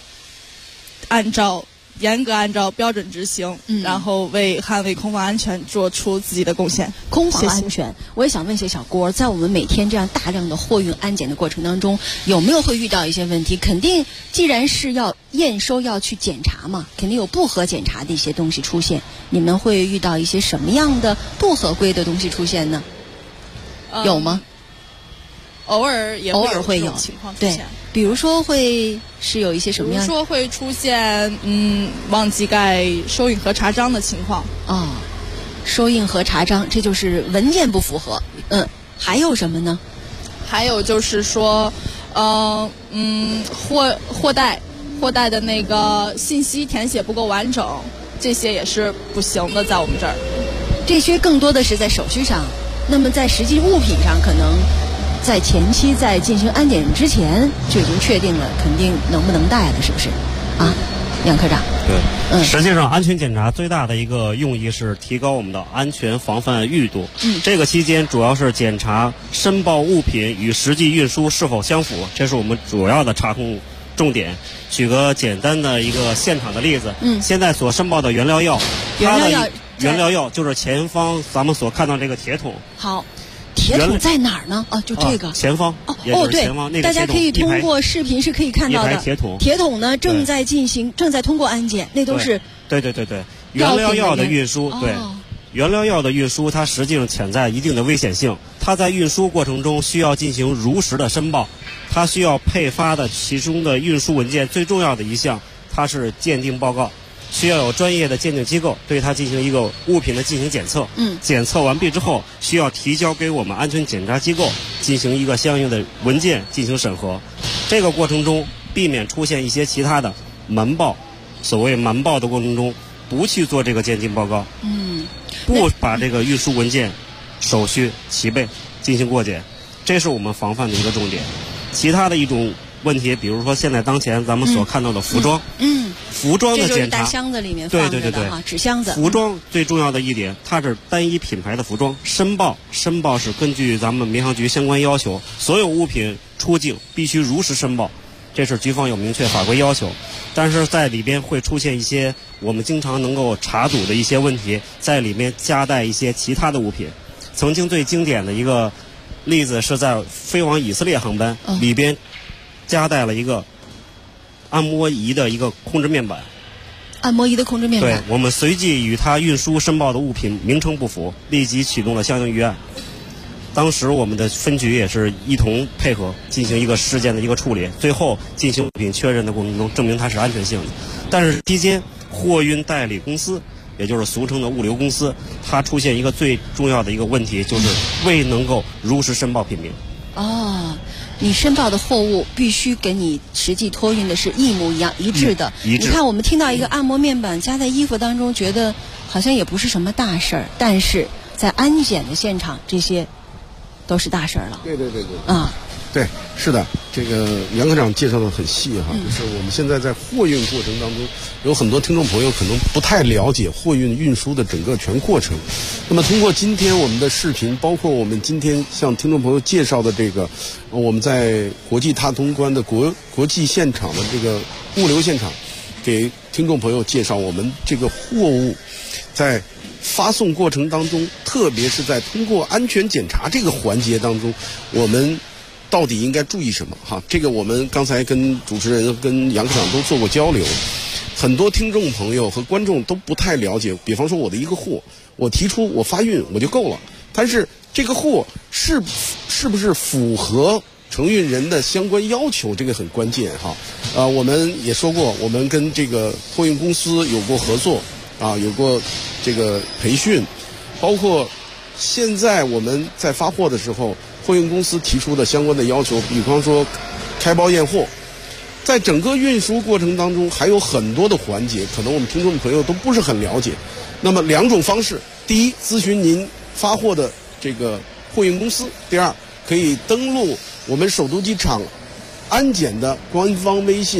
严格按照标准执行，然后为捍卫空防安全做出自己的贡献。 空防安全，我也想问一下小郭，在我们每天这样大量的货运安检的过程当中，有没有会遇到一些问题？肯定，既然是要验收要去检查嘛，肯定有不合检查的一些东西出现。你们会遇到一些什么样的不合规的东西出现呢？有吗？ 偶尔会有情况出现。 对，比如说会是有一些什么样？ 比如说会出现忘记盖收印和查章的情况。 哦，收印和查章，这就是文件不符合。还有什么呢？ 还有就是说，货代的那个信息填写不够完整，这些也是不行的，在我们这儿。 这些更多的是在手续上，那么在实际物品上可能。在前期在进行安检之前就已经确定了，肯定能不能带了，是不是？啊，杨科长。 对，实际上安全检查最大的一个用意是提高我们的安全防范预度。这个期间主要是检查申报物品与实际运输是否相符，这是我们主要的查控重点。举个简单的一个现场的例子，现在所申报的原料药，原料药就是前方咱们所看到这个铁桶。 好。铁桶在哪儿呢？就这个前方。 对，大家可以通过视频是可以看到的。铁桶呢正在通过安检，那都是。 对，原料药的运输，对，原料药的运输，它实际上潜在一定的危险性。它在运输过程中需要进行如实的申报，它需要配发的其中的运输文件最重要的一项，它是鉴定报告。需要有专业的鉴定机构对它进行一个物品的进行检测，检测完毕之后需要提交给我们安全检查机构进行一个相应的文件进行审核。这个过程中避免出现一些其他的瞒报，所谓瞒报的过程中不去做这个鉴定报告，不把这个运输文件手续齐备进行过检，这是我们防范的一个重点。其他的一种问题，比如说现在当前咱们所看到的服装，服装的检查， 这就是大箱子里面放着的哈，纸箱子。 服装最重要的一点，它是单一品牌的服装，申报是根据咱们民航局相关要求，所有物品出境必须如实申报，这是局方有明确法规要求。但是在里边会出现一些我们经常能够查堵的一些问题，在里面夹带一些其他的物品。曾经最经典的一个例子是在飞往以色列航班里边夹带了一个按摩仪的一个控制面板。 按摩仪的控制面板。 对，我们随即与他运输申报的物品名称不符，立即启动了相应预案。当时我们的分局也是一同配合进行一个事件的一个处理，最后进行物品确认的过程中证明它是安全性的。但是期间货运代理公司，也就是俗称的物流公司，它出现一个最重要的一个问题，就是未能够如实申报品名。 你申报的货物必须跟你实际托运的是一模一样、一致的。 一致。 你看，我们听到一个按摩面板夹在衣服当中，觉得好像也不是什么大事儿，但是在安检的现场，这些都是大事儿了。 对。对，是的，这个杨科长介绍的很细哈，就是我们现在在货运过程当中，有很多听众朋友可能不太了解货运运输的整个全过程。那么通过今天我们的视频，包括我们今天向听众朋友介绍的这个，我们在国际大通关的国际现场的这个物流现场，给听众朋友介绍我们这个货物在发送过程当中，特别是在通过安全检查这个环节当中，我们到底应该注意什么？哈，这个我们刚才跟主持人、跟杨科长都做过交流，很多听众朋友和观众都不太了解。比方说，我的一个货，我提出我发运我就够了，但是这个货是不是符合承运人的相关要求，这个很关键哈。我们也说过，我们跟这个货运公司有过合作有过这个培训，包括现在我们在发货的时候，货运公司提出的相关的要求，比方说开包验货，在整个运输过程当中还有很多的环节，可能我们听众朋友都不是很了解。那么两种方式，第一，咨询您发货的这个货运公司；第二，可以登录我们首都机场安检的官方微信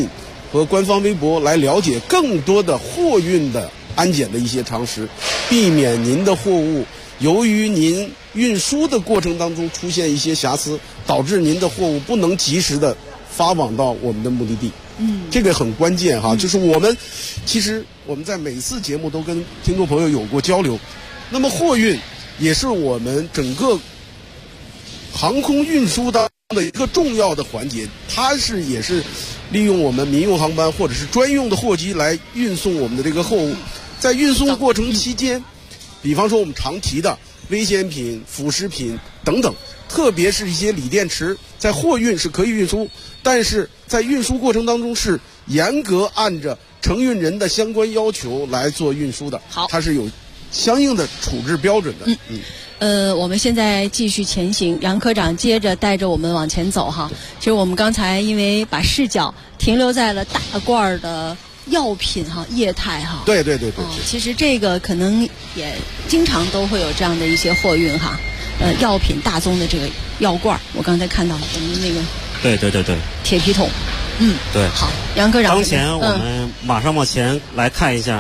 和官方微博来了解更多的货运的安检的一些常识，避免您的货物由于您运输的过程当中出现一些瑕疵，导致您的货物不能及时的发往到我们的目的地。这个很关键哈，就是其实我们在每次节目都跟听众朋友有过交流。那么货运也是我们整个航空运输当中的一个重要的环节，它也是利用我们民用航班或者是专用的货机来运送我们的这个货物。在运送过程期间，比方说我们常提的危险品、腐蚀品等等，特别是一些锂电池，在货运是可以运输，但是在运输过程当中是严格按着承运人的相关要求来做运输的。好，它是有相应的处置标准的。 我们现在继续前行，杨科长接着带着我们往前走哈。其实我们刚才因为把视角停留在了大罐的药品哈、液态哈。 对。 其实这个可能也经常都会有这样的一些货运哈。药品大宗的这个药罐，我刚才看到我们那个。 对。 铁皮桶。 对。 好，杨科长。 当前我们马上往前来看一下。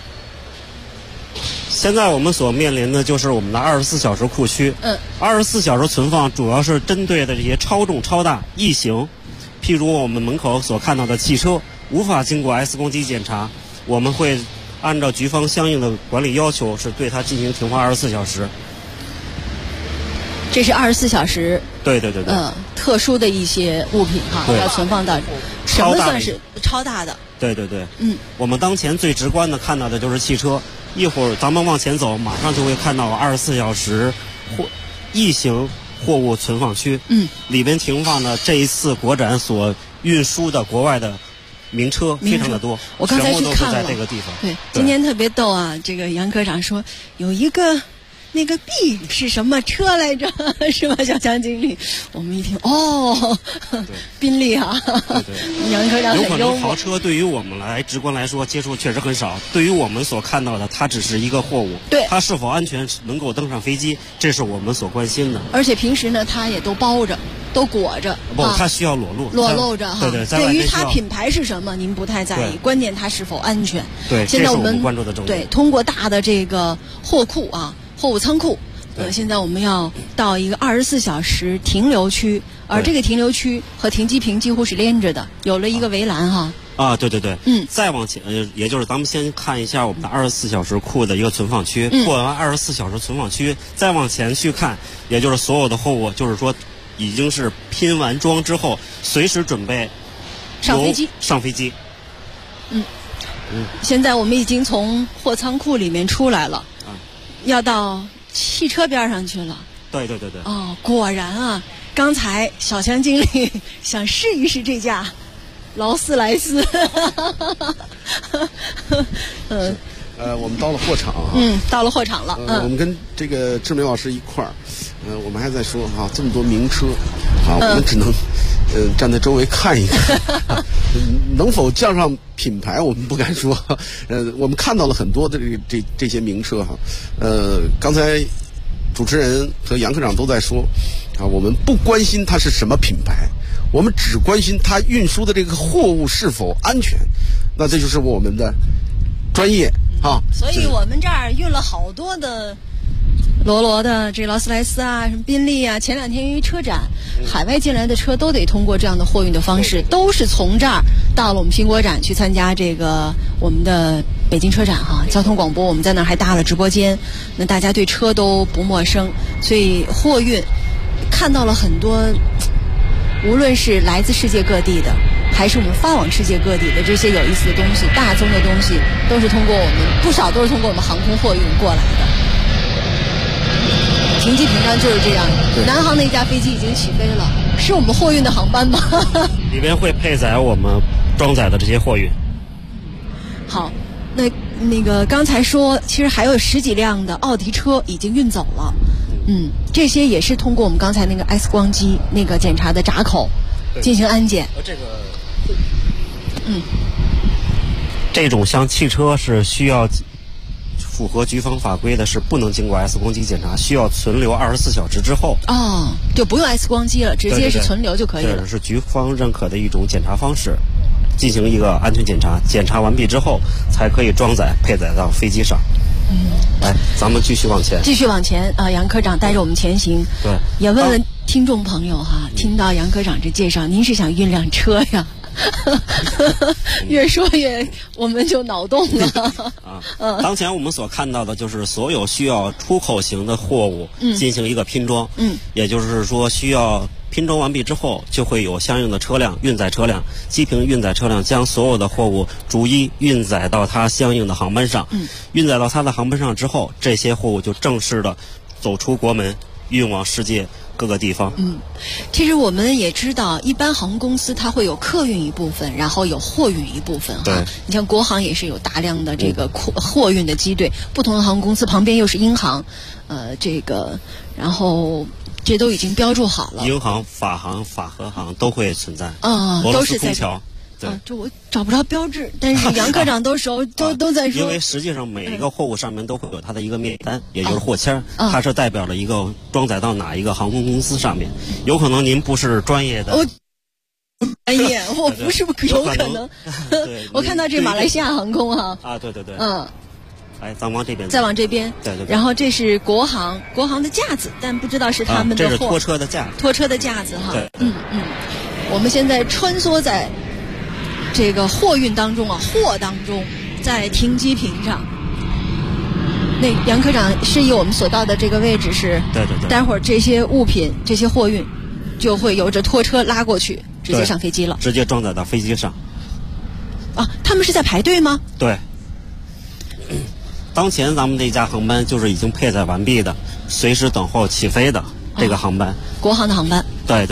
现在我们所面临的就是我们的24小时库区。24小时存放主要是针对的这些超重超大异形，譬如我们门口所看到的汽车无法经过 X 光机检查，我们会按照局方相应的管理要求，是对它进行停放24小时。 这是24小时。 对。 特殊的一些物品哈，要存放到什么算是超大的？ 对。我们当前最直观的看到的就是汽车。一会儿咱们往前走，马上就会看到24小时异形货物存放区。里边停放的这一次国展所运输的国外的名车非常的多。 我刚才去看了， 全部都是在这个地方。 对，今天特别逗啊！这个杨科长说有一个。那个 B 是什么车来着？是吧，小强经理？我们一听，宾利啊！ 对。 杨科长很幽默。 有可能豪车对于我们直观来说接触确实很少，对于我们所看到的，它只是一个货物。 对。 它是否安全能够登上飞机，这是我们所关心的。 而且平时呢，它也都包着，都裹着。 不，它需要裸露着哈。 对。 对于它品牌是什么，您不太在意，关键它是否安全。 对。 现在我们关注的重点。 对，通过大的这个货库啊。货物仓库，现在我们要到一个24小时停留区，而这个停留区和停机坪几乎是连着的，有了一个围栏哈。 对。再往前，也就是咱们先看一下我们的24小时库的一个存放区。过完24小时存放区，再往前去看，也就是所有的货物，就是说已经是拼完装之后，随时准备上飞机。现在我们已经从货仓库里面出来了。要到汽车边上去了。 对。 果然啊，刚才小强经理想试一试这架劳斯莱斯。 我们到了货场啊。 到了货场了。 我们跟这个志明老师一块儿，我们还在说哈，这么多名车，我们只能站在周围看一看，能否降上品牌我们不敢说。我们看到了很多的这些名车哈。刚才主持人和杨科长都在说我们不关心它是什么品牌，我们只关心它运输的这个货物是否安全。那这就是我们的专业啊。 所以我们这儿运了好多的罗的这劳斯莱斯啊，什么宾利啊，前2天因为车展，海外进来的车都得通过这样的货运的方式，都是从这儿到了我们苹果展去参加这个我们的北京车展哈。交通广播我们在那儿还搭了直播间，那大家对车都不陌生，所以货运看到了很多，无论是来自世界各地的，还是我们发往世界各地的这些有意思的东西，大宗的东西，都是通过我们不少都是通过我们航空货运过来的。停机坪上就是这样，南航那架飞机已经起飞了，是我们货运的航班吗？ 里边会配载我们装载的这些货运。 好，那个刚才说，其实还有10几辆的奥迪车已经运走了。这些也是通过我们刚才那个 X 光机那个检查的闸口进行安检。 这种像汽车是需要符合局方法规的，是不能经过 X 光机检查，需要存留24小时之后。 就不用 X 光机了，直接是存留就可以了。 这是局方认可的一种检查方式。 进行一个安全检查，检查完毕之后才可以装载配载到飞机上。来，咱们继续往前。 继续往前啊，杨科长带着我们前行。 对， 也问问听众朋友哈，听到杨科长这介绍，您是想运辆车呀？越说越我们就脑洞了啊。当前我们所看到的就是所有需要出口型的货物进行一个拼装，也就是说需要拼装完毕之后，就会有相应的车辆、运载车辆、机坪运载车辆将所有的货物逐一运载到它相应的航班上。运载到它的航班上之后，这些货物就正式的走出国门，运往世界各个地方。 其实我们也知道，一般航空公司它会有客运一部分，然后有货运一部分。 对， 你像国航也是有大量的这个货运的机队，不同的航空公司旁边又是英航，然后这都已经标注好了。 英航、法航、法和航都会存在。 都是在空桥。对， 这我找不着标志，但是杨科长都在说。 因为实际上每一个货物上面都会有它的一个面单，也就是货签，它是代表了一个装载到哪一个航空公司上面。有可能您不是专业的。 专业，我不是有可能。我看到这马来西亚航空哈。 对。来，咱往这边。 再往这边。 对。 然后这是国航的架子，但不知道是他们的货。 这是拖车的架子。 拖车的架子哈。 对。 我们现在穿梭在这个货运当中货当中，在停机坪上。那杨科长示意我们所到的这个位置是， 对。 待会儿这些物品、这些货运就会由着拖车拉过去，直接上飞机了， 直接装载到飞机上。 他们是在排队吗？ 对。当前咱们这架航班就是已经配载完毕的，随时等候起飞的这个航班， 国航的航班。 对。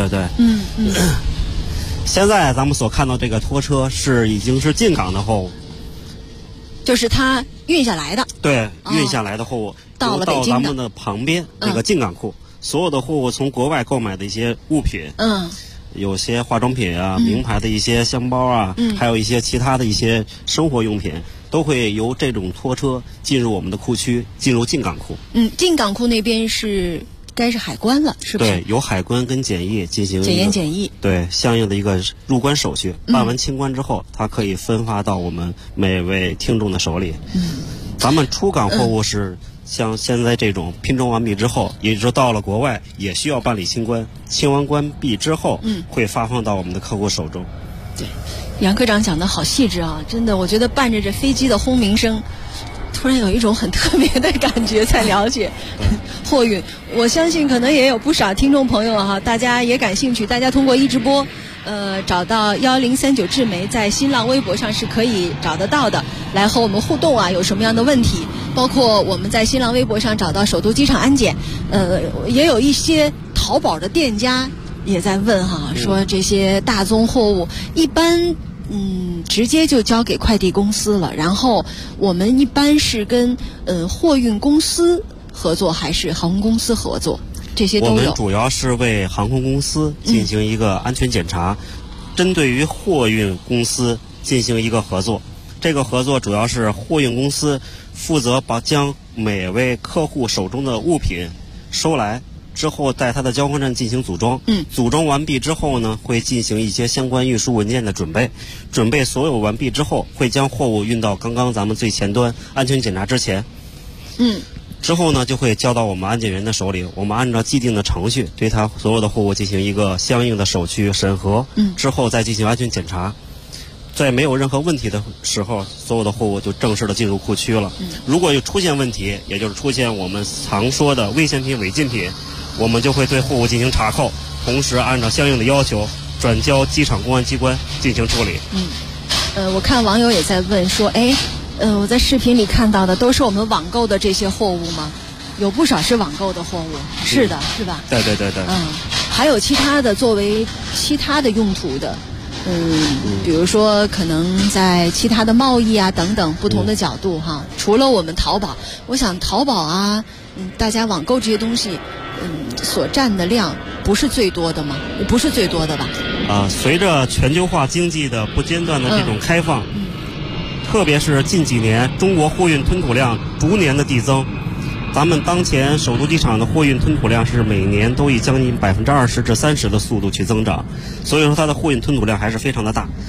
现在咱们所看到这个拖车已经是进港的货物， 就是它运下来的。 对，运下来的货物到了北京咱们的旁边那个进港库，所有的货物从国外购买的一些物品，有些化妆品啊，名牌的一些香包啊，还有一些其他的一些生活用品，都会由这种拖车进入我们的库区，进入进港库。 进港库那边该是海关了，是不是？ 对，由海关跟检疫进行检验检疫。 对，相应的一个入关手续，办完清关之后，它可以分发到我们每位听众的手里。咱们出港货物是像现在这种拼装完毕之后，也就是到了国外也需要办理清关，清完关毕之后，会发放到我们的客户手中。 对，杨科长讲的好细致啊，真的，我觉得伴着这飞机的轰鸣声，突然有一种很特别的感觉，才了解货运。我相信可能也有不少听众朋友哈，大家也感兴趣，大家通过直播，找到1039智媒，在新浪微博上是可以找得到的，来和我们互动啊，有什么样的问题？包括我们在新浪微博上找到首都机场安检，也有一些淘宝的店家也在问哈，说这些大宗货物一般直接就交给快递公司了，然后我们一般是跟货运公司合作还是航空公司合作？这些都有。 我们主要是为航空公司进行一个安全检查，针对于货运公司进行一个合作。这个合作主要是货运公司负责将每位客户手中的物品收来之后，在他的交换站进行组装。组装完毕之后呢，会进行一些相关运输文件的准备。准备所有完毕之后，会将货物运到刚刚咱们最前端安全检查之前。之后呢，就会交到我们安检员的手里。我们按照既定的程序，对他所有的货物进行一个相应的手续审核。之后再进行安全检查。在没有任何问题的时候，所有的货物就正式的进入库区了。如果有出现问题，也就是出现我们常说的危险品、违禁品，我们就会对货物进行查扣，同时按照相应的要求转交机场公安机关进行处理。 我看网友也在问说，我在视频里看到的都是我们网购的这些货物吗？有不少是网购的货物，是的，是吧？ 对。 还有其他的作为其他的用途的。比如说可能在其他的贸易啊等等不同的角度哈，除了我们淘宝，我想淘宝啊，大家网购这些东西，所占的量不是最多的吗？不是最多的吧？ 随着全球化经济的不间断的这种开放，特别是近几年中国货运吞吐量逐年的递增。咱们当前首都机场的货运吞吐量是每年都以将近20%至30%的速度去增长，所以说它的货运吞吐量还是非常的大。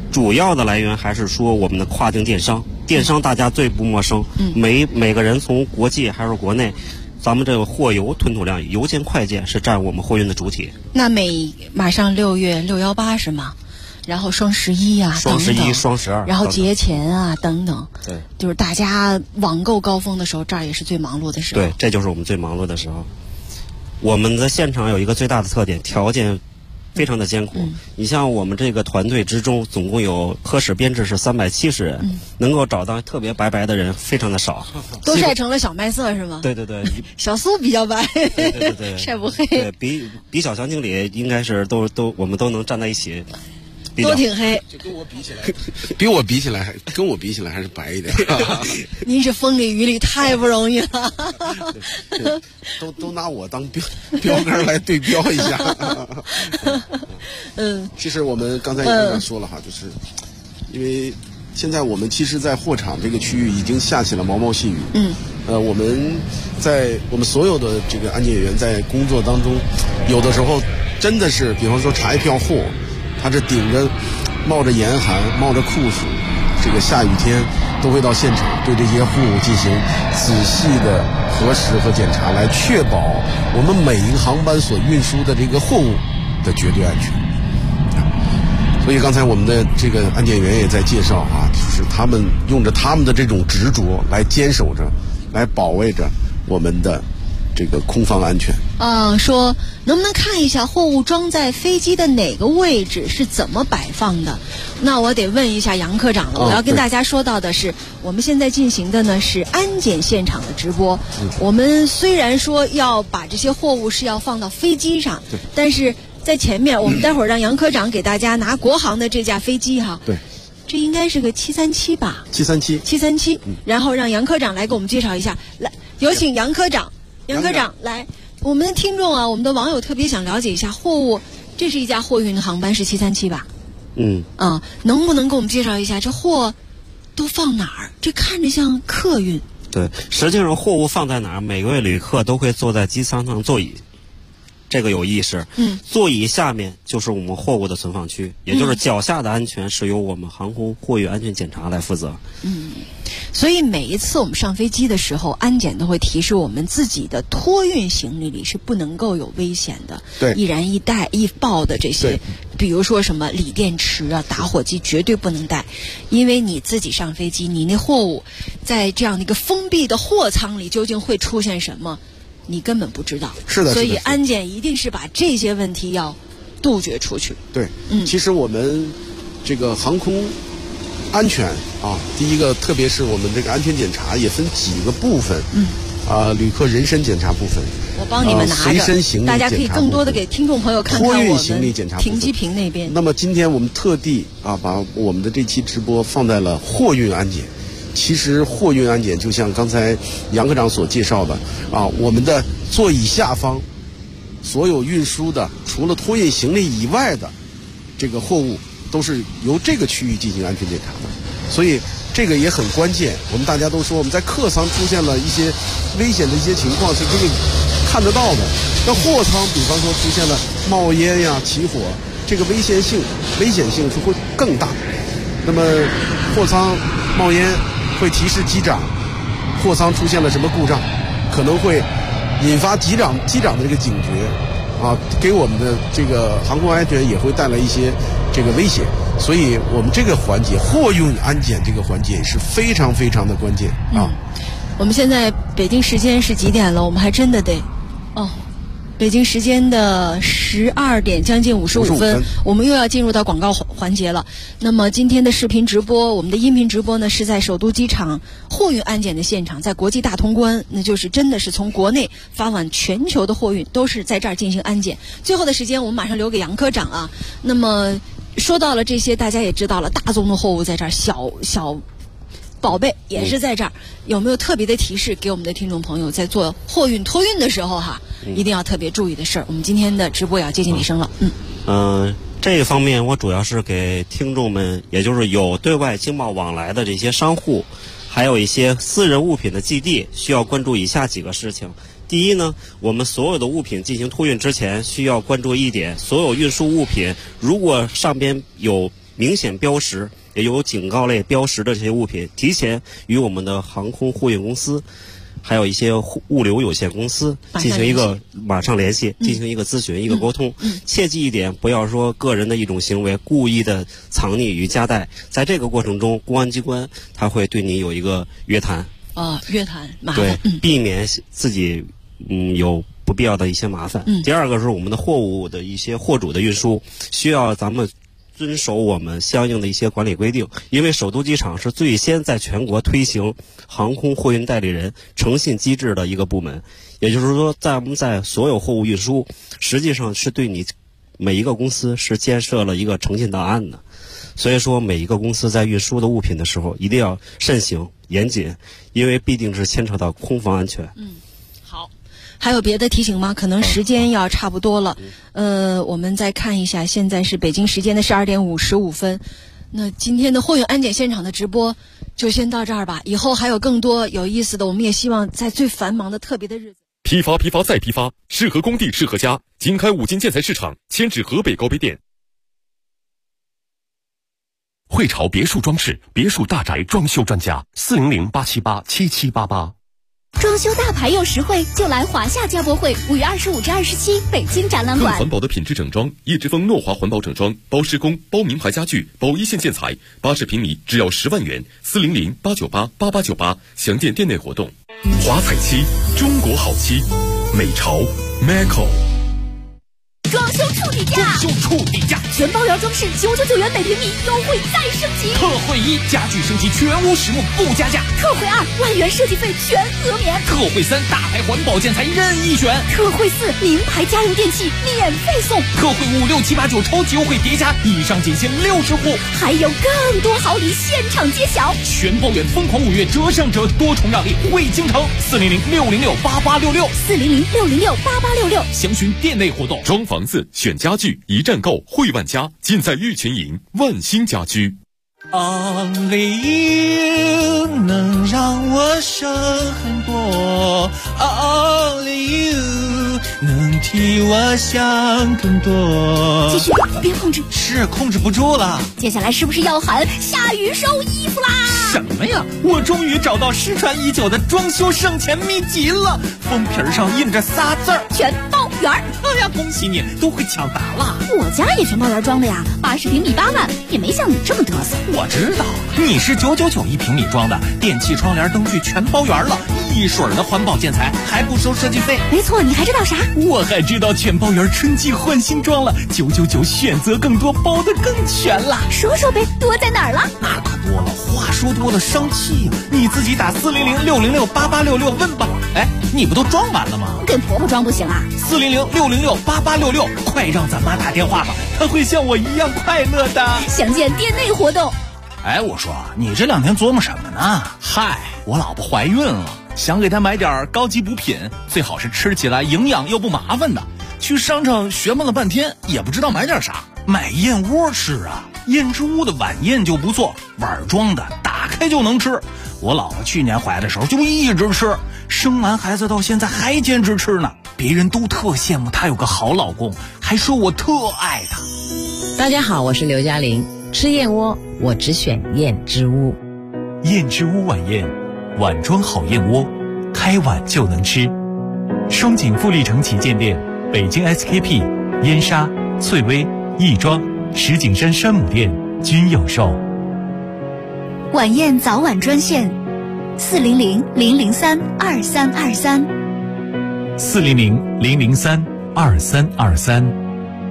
主要的来源还是说我们的跨境电商。电商大家最不陌生，每个人从国际还是国内，咱们这个货邮吞吐量，邮件快件是占我们货运的主体。 那马上6月618是吗？然后双11啊， 双11、双12， 然后节前啊等等， 对， 就是大家网购高峰的时候，这儿也是最忙碌的时候。 对，这就是我们最忙碌的时候。我们的现场有一个最大的特点，条件非常的艰苦。你像我们这个团队之中，总共有科室编制是370人，能够找到特别白的人非常的少， 都晒成了小麦色是吗？ 对对对， 小苏比较白， 对对对， 晒不黑。 对比小强经理应该是我们都能站在一起。 都挺黑， 就跟我比起来，跟我比起来还是白一点。 您是风里雨里太不容易了， 都拿我当标杆来对标一下。其实我们刚才也说了哈，就是因为现在我们其实，在货场这个区域已经下起了毛毛细雨。我们所有的这个安检员在工作当中，有的时候真的是，比方说查一票货。他这顶着冒着严寒冒着酷暑，这个下雨天都会到现场对这些货物进行仔细的核实和检查，来确保我们每一个航班所运输的这个货物的绝对安全。所以刚才我们的这个安检员也在介绍啊，就是他们用着他们的这种执着来坚守着，来保卫着我们的这个空方安全。 说能不能看一下货物装在飞机的哪个位置是怎么摆放的？那我得问一下杨科长了。我要跟大家说到的是，我们现在进行的呢是安检现场的直播。我们虽然说要把这些货物是要放到飞机上，但是在前面我们待会儿让杨科长给大家拿国航的这架飞机哈。 对， 这应该是个737吧？737。然后让杨科长来给我们介绍一下。来，有请杨科长。杨科长来，我们的听众啊，我们的网友特别想了解一下货物，这是一架货运的航班，是737吧？能不能给我们介绍一下这货都放哪儿？这看着像客运。 对，实际上货物放在哪儿，每位旅客都会坐在机舱上座椅，这个有意识。座椅下面就是我们货物的存放区，也就是脚下的安全是由我们航空货运安全检查来负责。 所以每一次我们上飞机的时候，安检都会提示我们自己的托运行李里是不能够有危险的。 对， 易燃易带易爆的这些，比如说什么锂电池啊、打火机绝对不能带，因为你自己上飞机，你那货物在这样的一个封闭的货舱里究竟会出现什么，你根本不知道。 是的， 所以安检一定是把这些问题要杜绝出去。 对，其实我们这个航空安全啊，第一个，特别是我们这个安全检查也分几个部分。旅客人身检查部分， 我帮你们拿着， 随身行李大家可以更多的给听众朋友看看我们停机坪那边。 那么今天我们特地把我们的这期直播放在了货运安检。其实货运安检就像刚才杨科长所介绍的我们的座椅下方所有运输的，除了托运行李以外的这个货物，都是由这个区域进行安全检查的。所以这个也很关键。我们大家都说我们在客舱出现了一些危险的一些情况是可以看得到的，那货舱比方说出现了冒烟呀、起火，这个危险性是会更大。那么货舱冒烟会提示机长货舱出现了什么故障，可能会引发机长的这个警觉给我们的这个航空安全也会带来一些这个危险。所以我们这个环节货运安检这个环节是非常非常的关键我们现在北京时间是几点了？我们还真的得北京时间的12点将近55分，我们又要进入到广告环节了。那么今天的视频直播，我们的音频直播呢，是在首都机场货运安检的现场，在国际大通关，那就是真的是从国内发往全球的货运都是在这儿进行安检。最后的时间我们马上留给杨科长啊。那么说到了这些，大家也知道了，大宗的货物在这儿，小宝贝也是在这儿，有没有特别的提示给我们的听众朋友，在做货运托运的时候一定要特别注意的事儿？我们今天的直播也要接近尾声了。 这一方面我主要是给听众们，也就是有对外经贸往来的这些商户，还有一些私人物品的寄递，需要关注以下几个事情。第一呢，我们所有的物品进行托运之前，需要关注一点，所有运输物品如果上边有明显标识也有警告类标识的这些物品，提前与我们的航空货运公司还有一些物流有限公司进行一个马上联系，进行一个咨询、一个沟通。切记一点，不要说个人的一种行为故意的藏匿与夹带，在这个过程中，公安机关他会对你有一个约谈。 约谈麻烦， 对，避免自己有不必要的一些麻烦。第二个是我们的货物的一些货主的运输，需要咱们遵守我们相应的一些管理规定，因为首都机场是最先在全国推行航空货运代理人诚信机制的一个部门，也就是说，咱们在所有货物运输，实际上是对你每一个公司是建设了一个诚信档案的。所以说，每一个公司在运输的物品的时候，一定要慎行严谨，因为必定是牵扯到空防安全。 好，还有别的提醒吗？可能时间要差不多了。我们再看一下，现在是北京时间的12点55分。那今天的货运安检现场的直播就先到这儿吧。以后还有更多有意思的，我们也希望在最繁忙的特别的日子。 批发再批发，适合工地适合家。经开5金建材市场迁至河北高碑店。汇潮别墅装饰，别墅大宅装修专家，400-878-7788。 装修大牌又实惠，就来华夏家博会，5月25至27，北京展览馆。 更环保的品质整装，叶之峰诺华环保整装，包施工、包名牌家具、包一线建材，80平米只要10万元，400-898-8898，详见店内活动。华彩漆，中国好漆，美潮 Maco。 装修触底价，全包圆装饰999元每平米，优惠再升级。 特惠1，家具升级全屋实木不加价。 特惠2，万元设计费全额免。 特惠3，大牌环保建材任意选。 特惠4，名牌家用电器免费送。 特惠5、6、7、8、9超级优惠叠加，以上仅限60户， 还有更多好礼现场揭晓。 全包圆疯狂5月折上折，多重让利惠京城，400-606-8866，400-606-8866，详询店内活动。 装房子选家具一站购，汇万家尽在玉泉营万兴家居。 Only you 能让我省很多 ，Only you 能替我想更多。 继续，别控制， 是控制不住了。 接下来是不是要喊下雨收衣服啦？ 什么呀？我终于找到失传已久的装修省钱秘籍了，封皮上印着仨字儿： 全包圆。 哎呀，恭喜你，都会抢答了。 我家也全包圆装的呀，80平米8万，也没像你这么嘚瑟。 我知道，你是999一平米装的，电器、窗帘、灯具全包圆了，一水的环保建材，还不收设计费。 没错，你还知道啥？ 我还知道全包圆春季换新装了，999选择更多，包得更全了。 说说呗，多在哪儿了？ 那可多了，话说多了伤气呀。你自己打400-606-8866问吧。哎，你不都装完了吗？ 给婆婆装不行啊 ？400-606-8866，快让咱妈打电话吧，她会像我一样快乐的。 详见店内活动。 哎，我说你这2天琢磨什么呢？嗨，我老婆怀孕了，想给她买点高级补品，最好是吃起来营养又不麻烦的。去商场学摸了半天，也不知道买点啥。买燕窝吃啊，燕之屋的晚宴就不错，碗装的，打开就能吃。我老婆去年怀的时候就一直吃，生完孩子到现在还坚持吃呢。别人都特羡慕她有个好老公，还说我特爱她。 大家好，我是刘嘉玲。吃燕窝，我只选燕之屋。 燕之屋晚宴，碗装好燕窝，开碗就能吃。双井富力城旗舰店、北京 SKP、燕莎、翠微、亦庄、石景山山姆店均有售。 晚宴早晚专线：400-003-2323。 400-003-2323。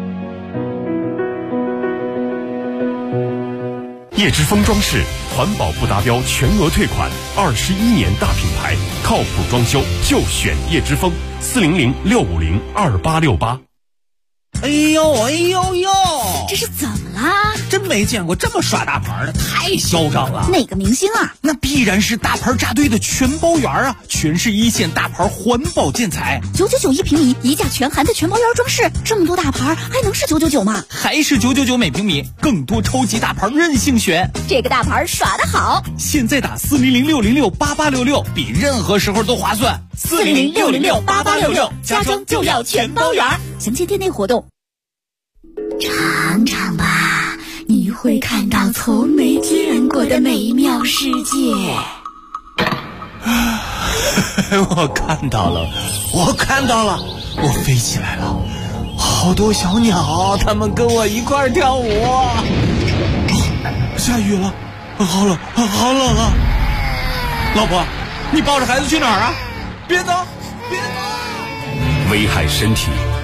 叶之峰装饰，环保不达标全额退款，21年大品牌，靠谱装修就选叶之峰，400-650-2868。 哎呦哎呦呦， 这是怎么啦？ 真没见过这么耍大牌的，太嚣张了。 哪个明星啊？ 那必然是大牌扎堆的全包圆啊，全是一线大牌环保建材 ，999一平米，一价全含的全包圆装饰，这么多大牌还能是999吗？ 还是999每平米，更多超级大牌任性选。 这个大牌耍得好， 现在打400-606-8866，比任何时候都划算。 400-606-8866，家装就要全包圆。详见店内活动。尝尝吧，你会看到从没见过的美妙世界。 我看到了，我飞起来了，好多小鸟，它们跟我一块儿跳舞。下雨了，好冷啊！老婆，你抱着孩子去哪儿啊？别走！ 危害身体